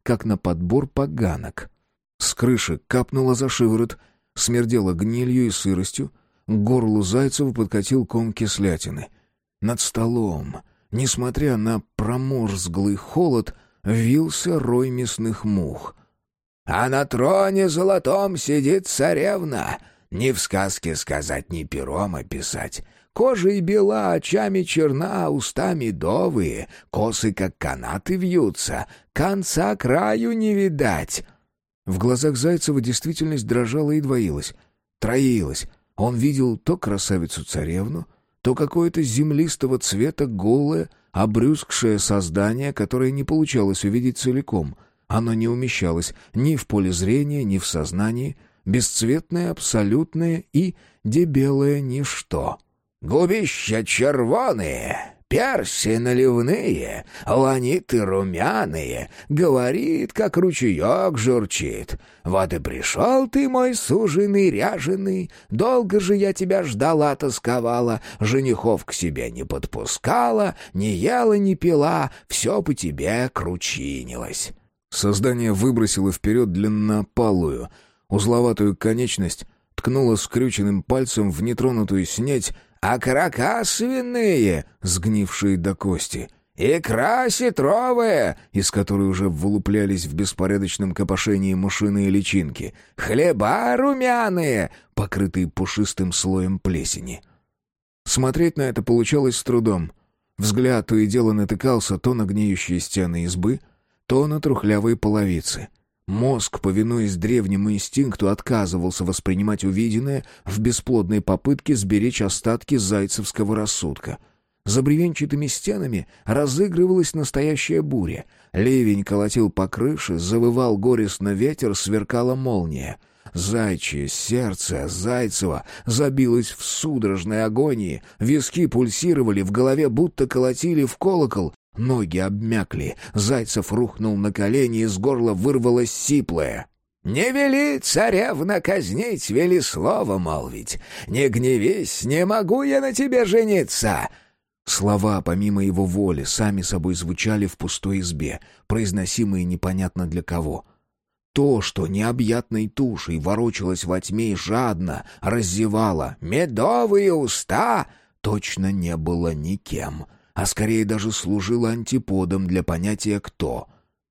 как на подбор поганок. С крыши капнуло за шиворот, смердело гнилью и сыростью, к горлу Зайцева подкатил ком кислятины. Над столом, несмотря на проморзглый холод, вился рой мясных мух. «А на троне золотом сидит царевна, ни в сказке сказать, ни пером описать. Кожей бела, очами черна, уста медовые, косы, как канаты, вьются, конца краю не видать». В глазах Зайцева действительность дрожала и двоилась, троилась. Он видел то красавицу-царевну, то какое-то землистого цвета голое, обрюзгшее создание, которое не получалось увидеть целиком. Оно не умещалось ни в поле зрения, ни в сознании, бесцветное, абсолютное и дебелое ничто. «Губища червоные, перси наливные, ланиты румяные, говорит, как ручеек журчит. Вот и пришел ты, мой суженый ряженый, долго же я тебя ждала, тосковала, женихов к себе не подпускала, не ела, не пила, все по тебе кручинилось». Создание выбросило вперед длиннопалую, узловатую конечность, ткнуло скрюченным пальцем в нетронутую снедь, окорока свиные, сгнившие до кости, икра сетровая, из которой уже вылуплялись в беспорядочном копошении мышиные личинки, хлеба румяные, покрытые пушистым слоем плесени. Смотреть на это получалось с трудом. Взгляд то и дело натыкался то на гниющие стены избы, то на трухлявые половицы. Мозг, повинуясь древнему инстинкту, отказывался воспринимать увиденное в бесплодной попытке сберечь остатки зайцевского рассудка. За бревенчатыми стенами разыгрывалась настоящая буря. Ливень колотил по крыше, завывал горестно ветер, сверкала молния. Зайчье сердце Зайцева забилось в судорожной агонии, виски пульсировали, в голове будто колотили в колокол. Ноги обмякли, Зайцев рухнул на колени, из горла вырвалось сиплое. «Не вели, царевна, казнить, вели слово молвить. Не гневись, не могу я на тебе жениться!» Слова, помимо его воли, сами собой звучали в пустой избе, произносимые непонятно для кого. То, что необъятной тушей ворочалось во тьме и жадно раззевало «медовые уста», точно не было никем, а скорее даже служило антиподом для понятия «кто».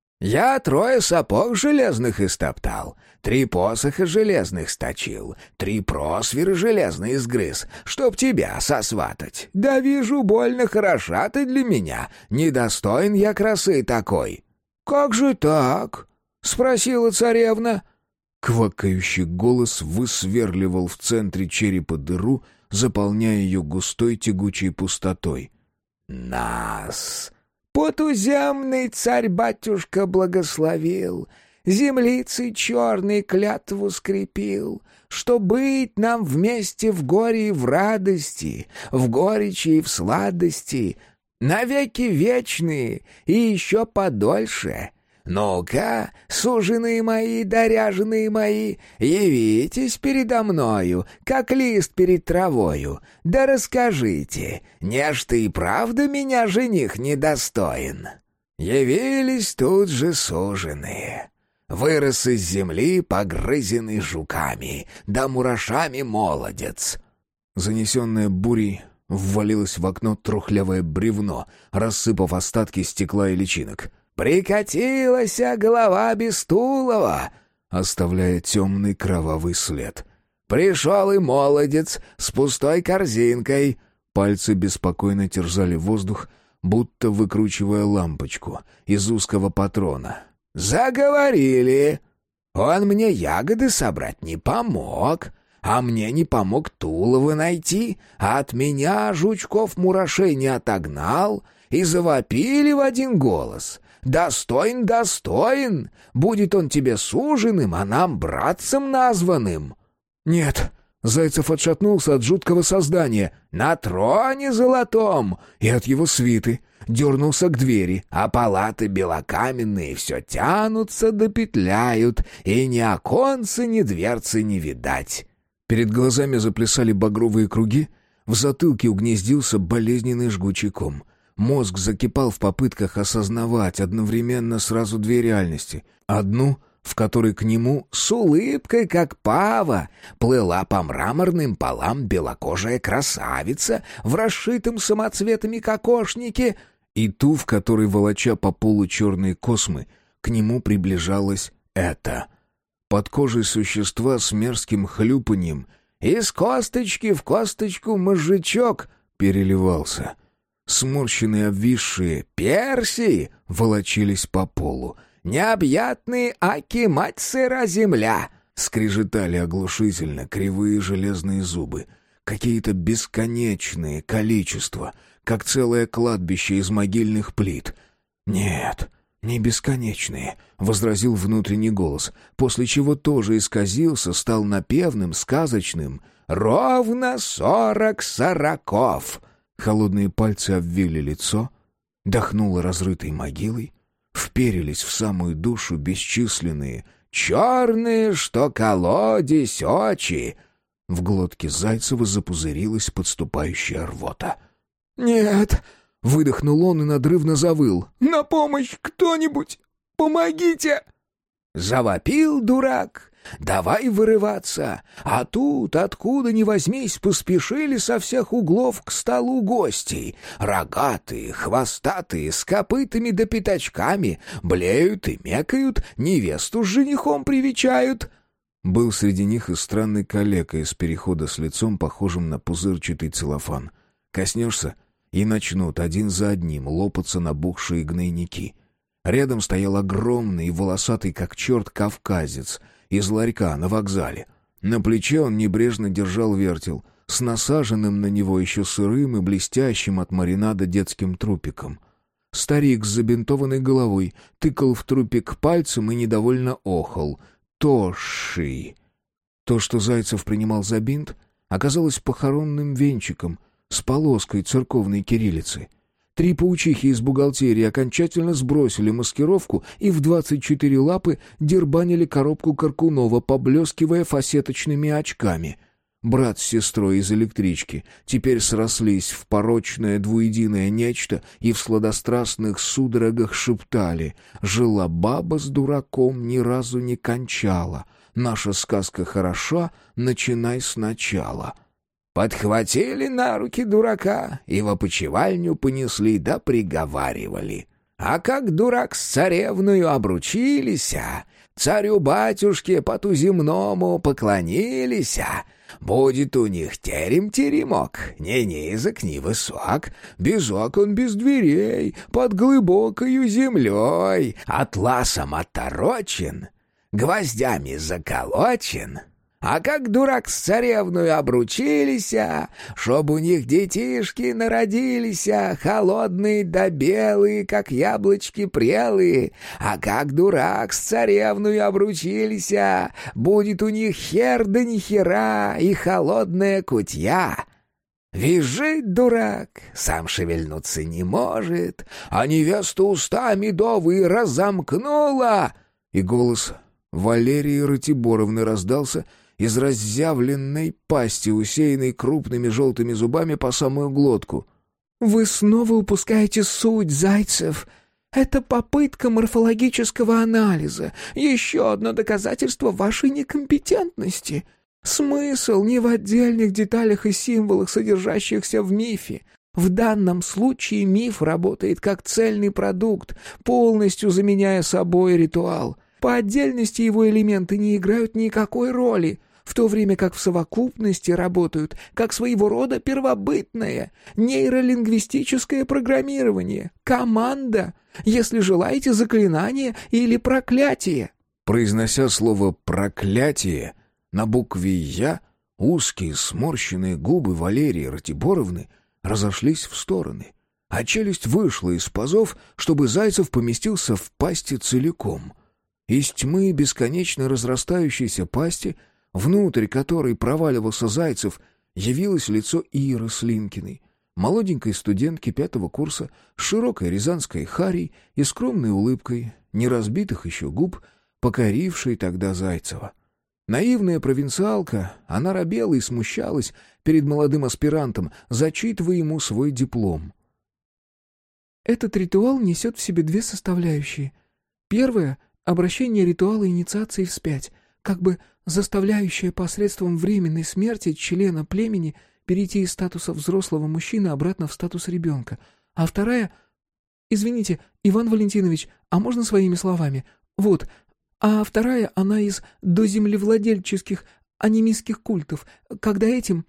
«Я 3 сапог железных истоптал, 3 посоха железных сточил, 3 просвера железные сгрыз, чтоб тебя сосватать. Да вижу, больно хороша ты для меня, недостоин я красы такой». «Как же так?» — спросила царевна. Квакающий голос высверливал в центре черепа дыру, заполняя ее густой тягучей пустотой. «Нас потуземный царь-батюшка благословил, землицей черной клятву скрепил, что быть нам вместе в горе и в радости, в горечи и в сладости, навеки вечные и еще подольше. Ну-ка, суженые мои, доряженные мои, явитесь передо мною, как лист перед травою, да расскажите, нечто и правда меня жених недостоин?» Явились тут же суженые. Вырос из земли, погрызенный жуками, да мурашами молодец. Занесенное бурей ввалилось в окно трухлявое бревно, рассыпав остатки стекла и личинок. «Прикатилась голова Бестулова», оставляя темный кровавый след. «Пришел и молодец с пустой корзинкой». Пальцы беспокойно терзали воздух, будто выкручивая лампочку из узкого патрона. «Заговорили. Он мне ягоды собрать не помог, а мне не помог Тулова найти, а от меня жучков-мурашей не отогнал, и завопили в один голос». «Достоин, достоин! Будет он тебе суженым, а нам братцем названным!» «Нет!» — Зайцев отшатнулся от жуткого создания. «На троне золотом!» И от его свиты дернулся к двери, а палаты белокаменные все тянутся да петляют, и ни оконца, ни дверцы не видать. Перед глазами заплясали багровые круги, в затылке угнездился болезненный жгучий ком. Мозг закипал в попытках осознавать одновременно сразу две реальности. Одну, в которой к нему с улыбкой, как пава, плыла по мраморным полам белокожая красавица в расшитом самоцветами кокошнике, и ту, в которой, волоча по полу черные космы, к нему приближалась эта. Под кожей существа с мерзким хлюпаньем «Из косточки в косточку мозжечок» переливался. Сморщенные обвисшие персии волочились по полу. «Необъятные аки, мать сыра земля!» скрежетали оглушительно кривые железные зубы. Какие-то бесконечные количества, как целое кладбище из могильных плит. «Нет, не бесконечные», — возразил внутренний голос, после чего тоже исказился, стал напевным, сказочным. «Ровно 40 сороков!» Холодные пальцы обвили лицо, дохнуло разрытой могилой, вперились в самую душу бесчисленные «черные, что колодец очи». В глотке Зайцева запузырилась подступающая рвота. «Нет!» — выдохнул он и надрывно завыл. «На помощь кто-нибудь! Помогите!» Завопил дурак. «Давай вырываться!» А тут, откуда ни возьмись, поспешили со всех углов к столу гостей. Рогатые, хвостатые, с копытами да пятачками, блеют и мекают, невесту с женихом привечают. Был среди них и странный калека из перехода с лицом, похожим на пузырчатый целлофан. Коснешься — и начнут один за одним лопаться набухшие гнойники. Рядом стоял огромный и волосатый, как черт, кавказец из ларька на вокзале. На плече он небрежно держал вертел с насаженным на него еще сырым и блестящим от маринада детским трупиком. Старик с забинтованной головой тыкал в трупик пальцем и недовольно охал. «Тоши!» То, что Зайцев принимал за бинт, оказалось похоронным венчиком с полоской церковной кириллицы. 3 паучихи из бухгалтерии окончательно сбросили маскировку и в 24 лапы дербанили коробку Каркунова, поблескивая фасеточными очками. Брат с сестрой из электрички теперь срослись в порочное двуединое нечто и в сладострастных судорогах шептали: «Жила баба с дураком, ни разу не кончала. Наша сказка хороша, начинай сначала». Подхватили на руки дурака и в опочивальню понесли да приговаривали. А как дурак с царевною обручились, царю-батюшке по-туземному поклонились, будет у них терем-теремок, ни низок, ни высок, без окон, без дверей, под глубокою землей, атласом оторочен, гвоздями заколочен. А как дурак с царевною обручились, чтоб у них детишки народились, холодные да белые, как яблочки прелые. А как дурак с царевною обручились, будет у них хер да ни хера и холодная кутья. Визжит дурак, сам шевельнуться не может, а невеста уста медовые разомкнула. И голос Валерии Ратиборовны раздался из разъявленной пасти, усеянной крупными желтыми зубами по самую глотку. «Вы снова упускаете суть, Зайцев. Это попытка морфологического анализа, еще одно доказательство вашей некомпетентности. Смысл не в отдельных деталях и символах, содержащихся в мифе. В данном случае миф работает как цельный продукт, полностью заменяя собой ритуал. По отдельности его элементы не играют никакой роли, в то время как в совокупности работают как своего рода первобытное нейролингвистическое программирование, команда, если желаете, заклинание или проклятие». Произнося слово «проклятие» на букве «Я», узкие сморщенные губы Валерии Ратиборовны разошлись в стороны, а челюсть вышла из пазов, чтобы Зайцев поместился в пасти целиком. Из тьмы бесконечно разрастающейся пасти, внутрь которой проваливался Зайцев, явилось лицо Иры Слинкиной, молоденькой студентки 5-го курса, с широкой рязанской харей и скромной улыбкой, неразбитых еще губ, покорившей тогда Зайцева. Наивная провинциалка, она робела и смущалась перед молодым аспирантом, зачитывая ему свой диплом. Этот ритуал несет в себе две составляющие. Первая — обращение ритуала инициации вспять, как бы заставляющее посредством временной смерти члена племени перейти из статуса взрослого мужчины обратно в статус ребенка. А вторая... Извините, Иван Валентинович, а можно своими словами? Вот. А вторая, она из доземлевладельческих анимистских культов, когда этим,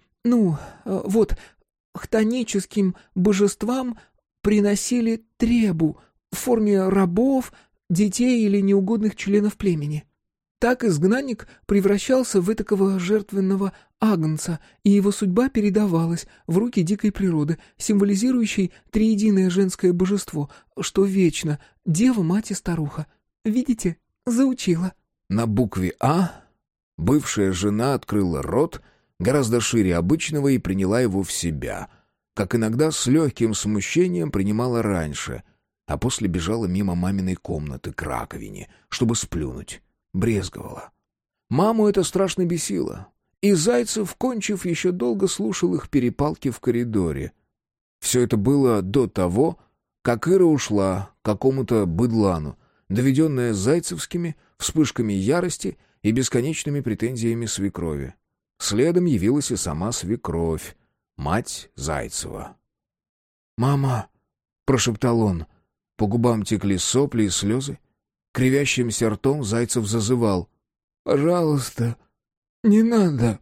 хтоническим божествам приносили требу в форме рабов, детей или неугодных членов племени. Так изгнанник превращался в этакого жертвенного агнца, и его судьба передавалась в руки дикой природы, символизирующей триединое женское божество, что вечно — дева, мать и старуха. Видите, заучила. На букве «А» бывшая жена открыла рот гораздо шире обычного и приняла его в себя, как иногда с легким смущением принимала раньше, а после бежала мимо маминой комнаты к раковине, чтобы сплюнуть. Брезговала. Маму это страшно бесило, и Зайцев, кончив, еще долго слушал их перепалки в коридоре. Все это было до того, как Ира ушла к какому-то быдлану, доведенная зайцевскими вспышками ярости и бесконечными претензиями свекрови. Следом явилась и сама свекровь, мать Зайцева. «Мама!» — прошептал он. По губам текли сопли и слезы. Кривящимся ртом Зайцев зазывал. «Пожалуйста, не надо.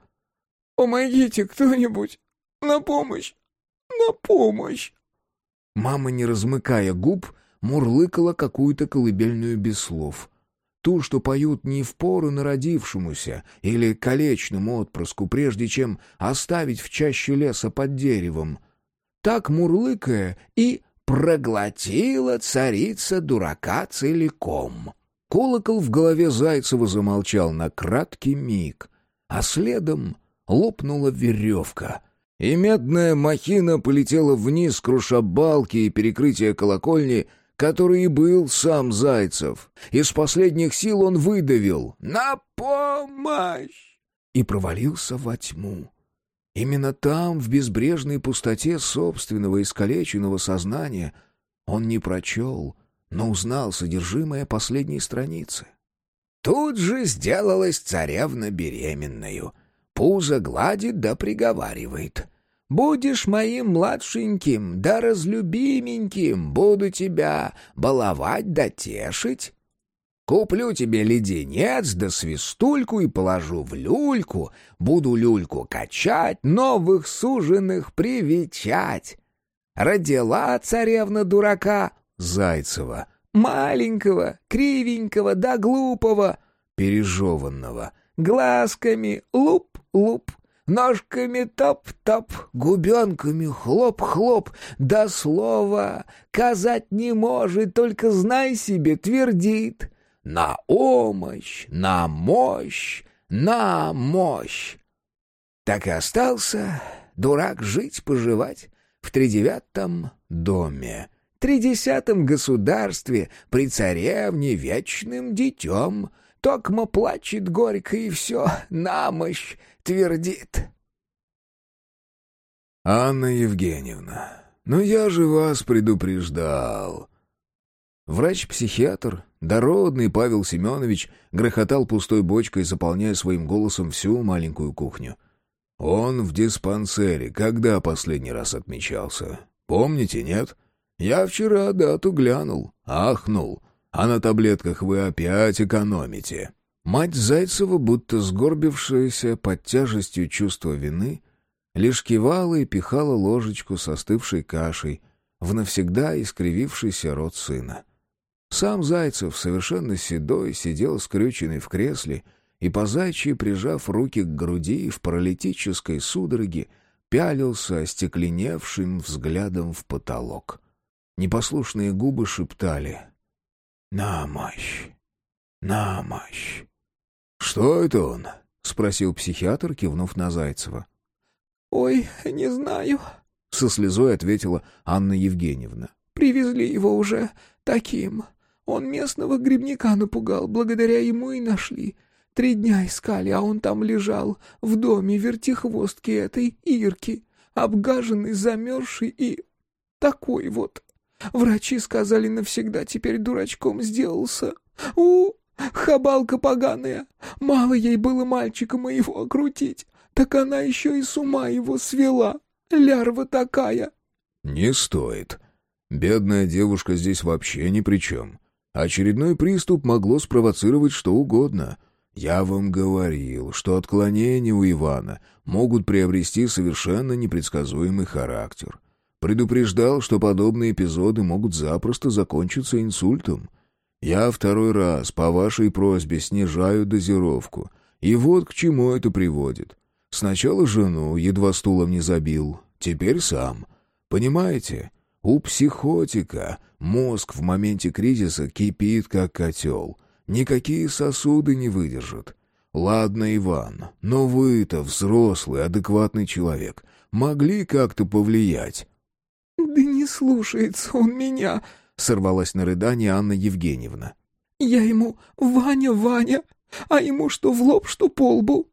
Помогите кто-нибудь. На помощь! На помощь!» Мама, не размыкая губ, мурлыкала какую-то колыбельную без слов. Ту, что поют не впору народившемуся или колечному отпрыску, прежде чем оставить в чаще леса под деревом. Так, мурлыкая, и проглотила царица дурака целиком. Колокол в голове Зайцева замолчал на краткий миг, а следом лопнула веревка, и медная махина полетела вниз, круша балки и перекрытия колокольни, который и был сам Зайцев. Из последних сил он выдавил «На помощь!» и провалился во тьму. Именно там, в безбрежной пустоте собственного искалеченного сознания, он не прочел, но узнал содержимое последней страницы. Тут же сделалась царевна беременною. Пузо гладит да приговаривает. «Будешь моим младшеньким да разлюбименьким, буду тебя баловать да тешить». Куплю тебе леденец да свистульку и положу в люльку, буду люльку качать, новых суженых привечать. Родила царевна дурака Зайцева, маленького, кривенького да глупого, пережеванного, глазками луп-луп, ножками топ-топ, губенками хлоп-хлоп, да слова казать не может, только знай себе твердит. На омощь, на мощь, на мощь. Так и остался дурак жить-поживать в 39-м доме, 30-м государстве, при царевне вечным детем. Токмо плачет горько и все на мощь твердит. «Анна Евгеньевна, ну я же вас предупреждал». Врач-психиатр, дородный Павел Семенович, грохотал пустой бочкой, заполняя своим голосом всю маленькую кухню. «Он в диспансере когда последний раз отмечался? Помните, нет? Я вчера дату глянул, ахнул. А на таблетках вы опять экономите». Мать Зайцева, будто сгорбившаяся под тяжестью чувства вины, лишь кивала и пихала ложечку с остывшей кашей в навсегда искривившийся рот сына. Сам Зайцев, совершенно седой, сидел скрюченный в кресле и, по-зайчьи прижав руки к груди, в паралитической судороге пялился остекленевшим взглядом в потолок. Непослушные губы шептали «На мощь! На мощь!» «Что это он?» — спросил психиатр, кивнув на Зайцева. «Ой, не знаю», — со слезой ответила Анна Евгеньевна. «Привезли его уже таким. Он местного грибника напугал, благодаря ему и нашли. 3 дня искали, а он там лежал, в доме вертихвостки этой Ирки, обгаженный, замерзший и такой вот. Врачи сказали, навсегда теперь дурачком сделался. Хабалка поганая. Мало ей было мальчика моего окрутить, так она еще и с ума его свела. Лярва такая». «Не стоит. Бедная девушка здесь вообще ни при чем. Очередной приступ могло спровоцировать что угодно. Я вам говорил, что отклонения у Ивана могут приобрести совершенно непредсказуемый характер. Предупреждал, что подобные эпизоды могут запросто закончиться инсультом. Я 2-й раз по вашей просьбе снижаю дозировку. И вот к чему это приводит. Сначала жену едва стулом не забил, теперь сам. Понимаете, у психотика мозг в моменте кризиса кипит, как котел. Никакие сосуды не выдержат. Ладно, Иван, но вы-то взрослый, адекватный человек. Могли как-то повлиять?» «Да не слушается он меня», — сорвалась на рыдание Анна Евгеньевна. «Я ему: Ваня, Ваня, а ему что в лоб, что по лбу».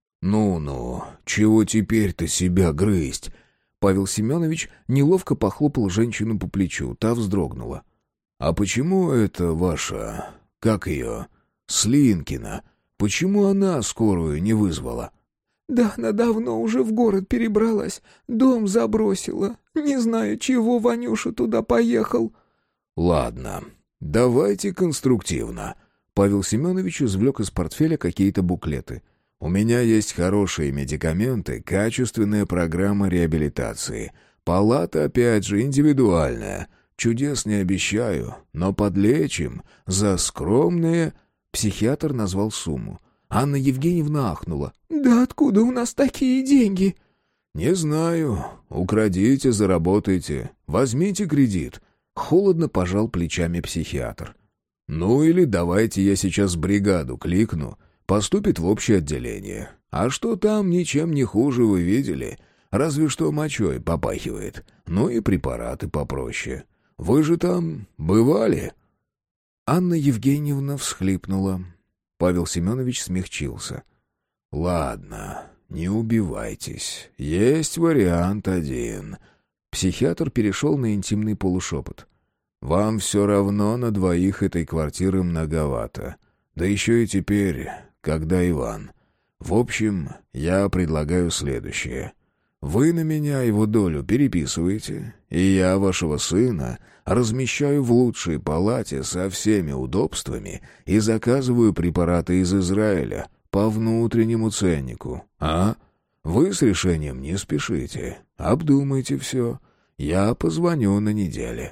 «Ну-ну, чего теперь-то себя грызть?» Павел Семенович неловко похлопал женщину по плечу, та вздрогнула. «А почему это ваша, как ее, Слинкина, почему она скорую не вызвала?» «Да она давно уже в город перебралась, дом забросила. Не знаю, чего Ванюша туда поехал». «Ладно, давайте конструктивно». Павел Семенович извлек из портфеля какие-то буклеты. «У меня есть хорошие медикаменты, качественная программа реабилитации. Палата, опять же, индивидуальная. Чудес не обещаю, но подлечим за скромные...» Психиатр назвал сумму. Анна Евгеньевна ахнула. «Да откуда у нас такие деньги?» «Не знаю. Украдите, заработайте. Возьмите кредит». Холодно пожал плечами психиатр. «Ну или давайте я сейчас бригаду кликну. Поступит в общее отделение. А что там, ничем не хуже, вы видели. Разве что мочой попахивает. Ну и препараты попроще. Вы же там бывали?» Анна Евгеньевна всхлипнула. Павел Семенович смягчился. «Ладно, не убивайтесь. Есть вариант один». Психиатр перешел на интимный полушепот. «Вам все равно на 2 этой квартиры многовато. Да еще и теперь, когда Иван. В общем, я предлагаю следующее. Вы на меня его долю переписываете, и я вашего сына размещаю в лучшей палате со всеми удобствами и заказываю препараты из Израиля по внутреннему ценнику. А? Вы с решением не спешите. Обдумайте все. Я позвоню на неделе».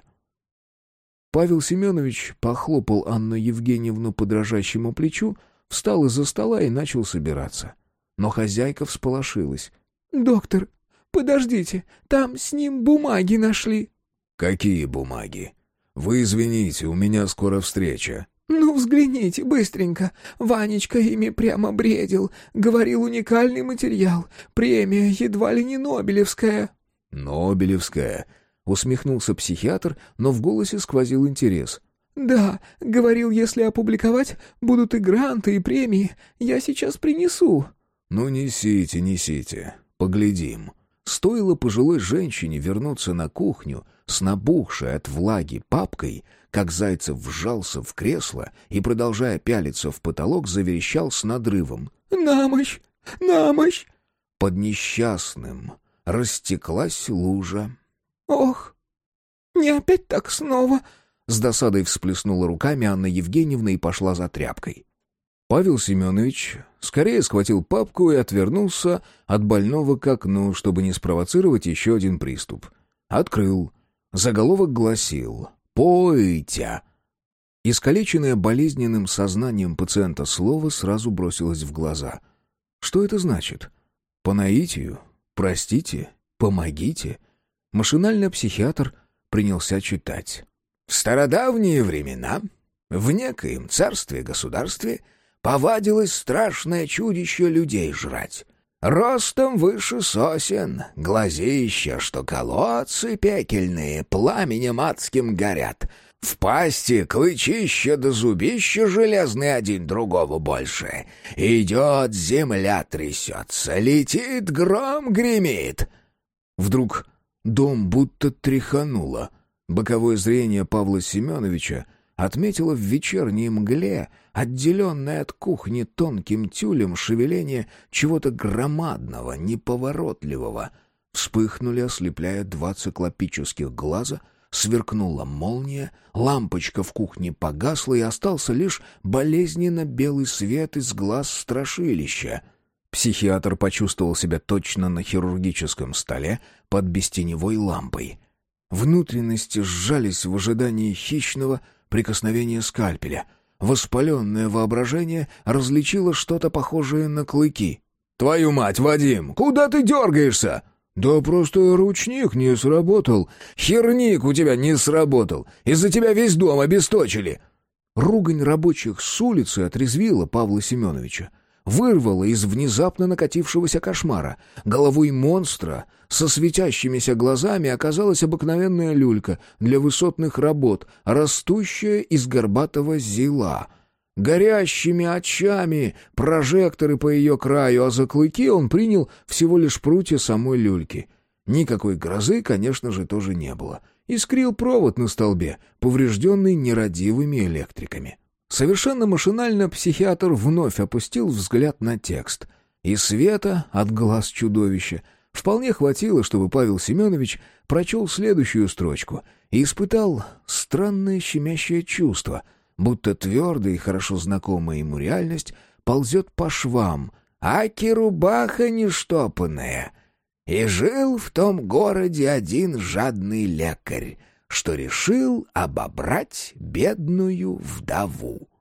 Павел Семенович похлопал Анну Евгеньевну по дрожащему плечу, встал из-за стола и начал собираться. Но хозяйка всполошилась. «Доктор, подождите, там с ним бумаги нашли». «Какие бумаги? Вы извините, у меня скоро встреча». «Ну, взгляните, быстренько. Ванечка ими прямо бредил. Говорил, уникальный материал. Премия едва ли не Нобелевская». «Нобелевская», — усмехнулся психиатр, но в голосе сквозил интерес. «Да, говорил, если опубликовать, будут и гранты, и премии. Я сейчас принесу». «Ну, несите, несите. Поглядим». Стоило пожилой женщине вернуться на кухню с набухшей от влаги папкой, как Зайцев вжался в кресло и, продолжая пялиться в потолок, заверещал с надрывом. «На мощь! На мощь!» Под несчастным растеклась лужа. «Ох, не опять так снова!» С досадой всплеснула руками Анна Евгеньевна и пошла за тряпкой. Павел Семенович скорее схватил папку и отвернулся от больного к окну, чтобы не спровоцировать еще один приступ. Открыл. Заголовок гласил «Пойте». Искалеченное болезненным сознанием пациента слово сразу бросилось в глаза. Что это значит? По наитию? Простите? Помогите? Машинально психиатр принялся читать. «В стародавние времена, в некоем царстве-государстве, повадилось страшное чудище людей жрать. Ростом выше сосен, глазища, что колодцы пекельные, пламенем адским горят. В пасти клычища да зубища железные один другого больше. Идет, земля трясется, летит, гром гремит». Вдруг дом будто тряхануло. Боковое зрение Павла Семеновича отметило в вечерней мгле, отделенное от кухни тонким тюлем, шевеление чего-то громадного, неповоротливого. Вспыхнули, ослепляя 2 циклопических глаза, сверкнула молния, лампочка в кухне погасла, и остался лишь болезненно белый свет из глаз страшилища. Психиатр почувствовал себя точно на хирургическом столе под бестеневой лампой. Внутренности сжались в ожидании хищного прикосновения скальпеля. Воспаленное воображение различило что-то похожее на клыки. «Твою мать, Вадим, куда ты дергаешься?» «Да просто ручник не сработал». «Херник у тебя не сработал. Из-за тебя весь дом обесточили». Ругань рабочих с улицы отрезвила Павла Семеновича. Вырвала из внезапно накатившегося кошмара. Головой монстра со светящимися глазами оказалась обыкновенная люлька для высотных работ, растущая из горбатого зила. Горящими очами прожекторы по ее краю, а за клыки он принял всего лишь прутья самой люльки. Никакой грозы, конечно же, тоже не было. Искрил провод на столбе, поврежденный нерадивыми электриками. Совершенно машинально психиатр вновь опустил взгляд на текст. И света от глаз чудовища вполне хватило, чтобы Павел Семенович прочел следующую строчку и испытал странное щемящее чувство, будто твердая и хорошо знакомая ему реальность ползет по швам, аки рубаха нештопанная. «И жил в том городе один жадный лекарь, что решил обобрать бедную вдову.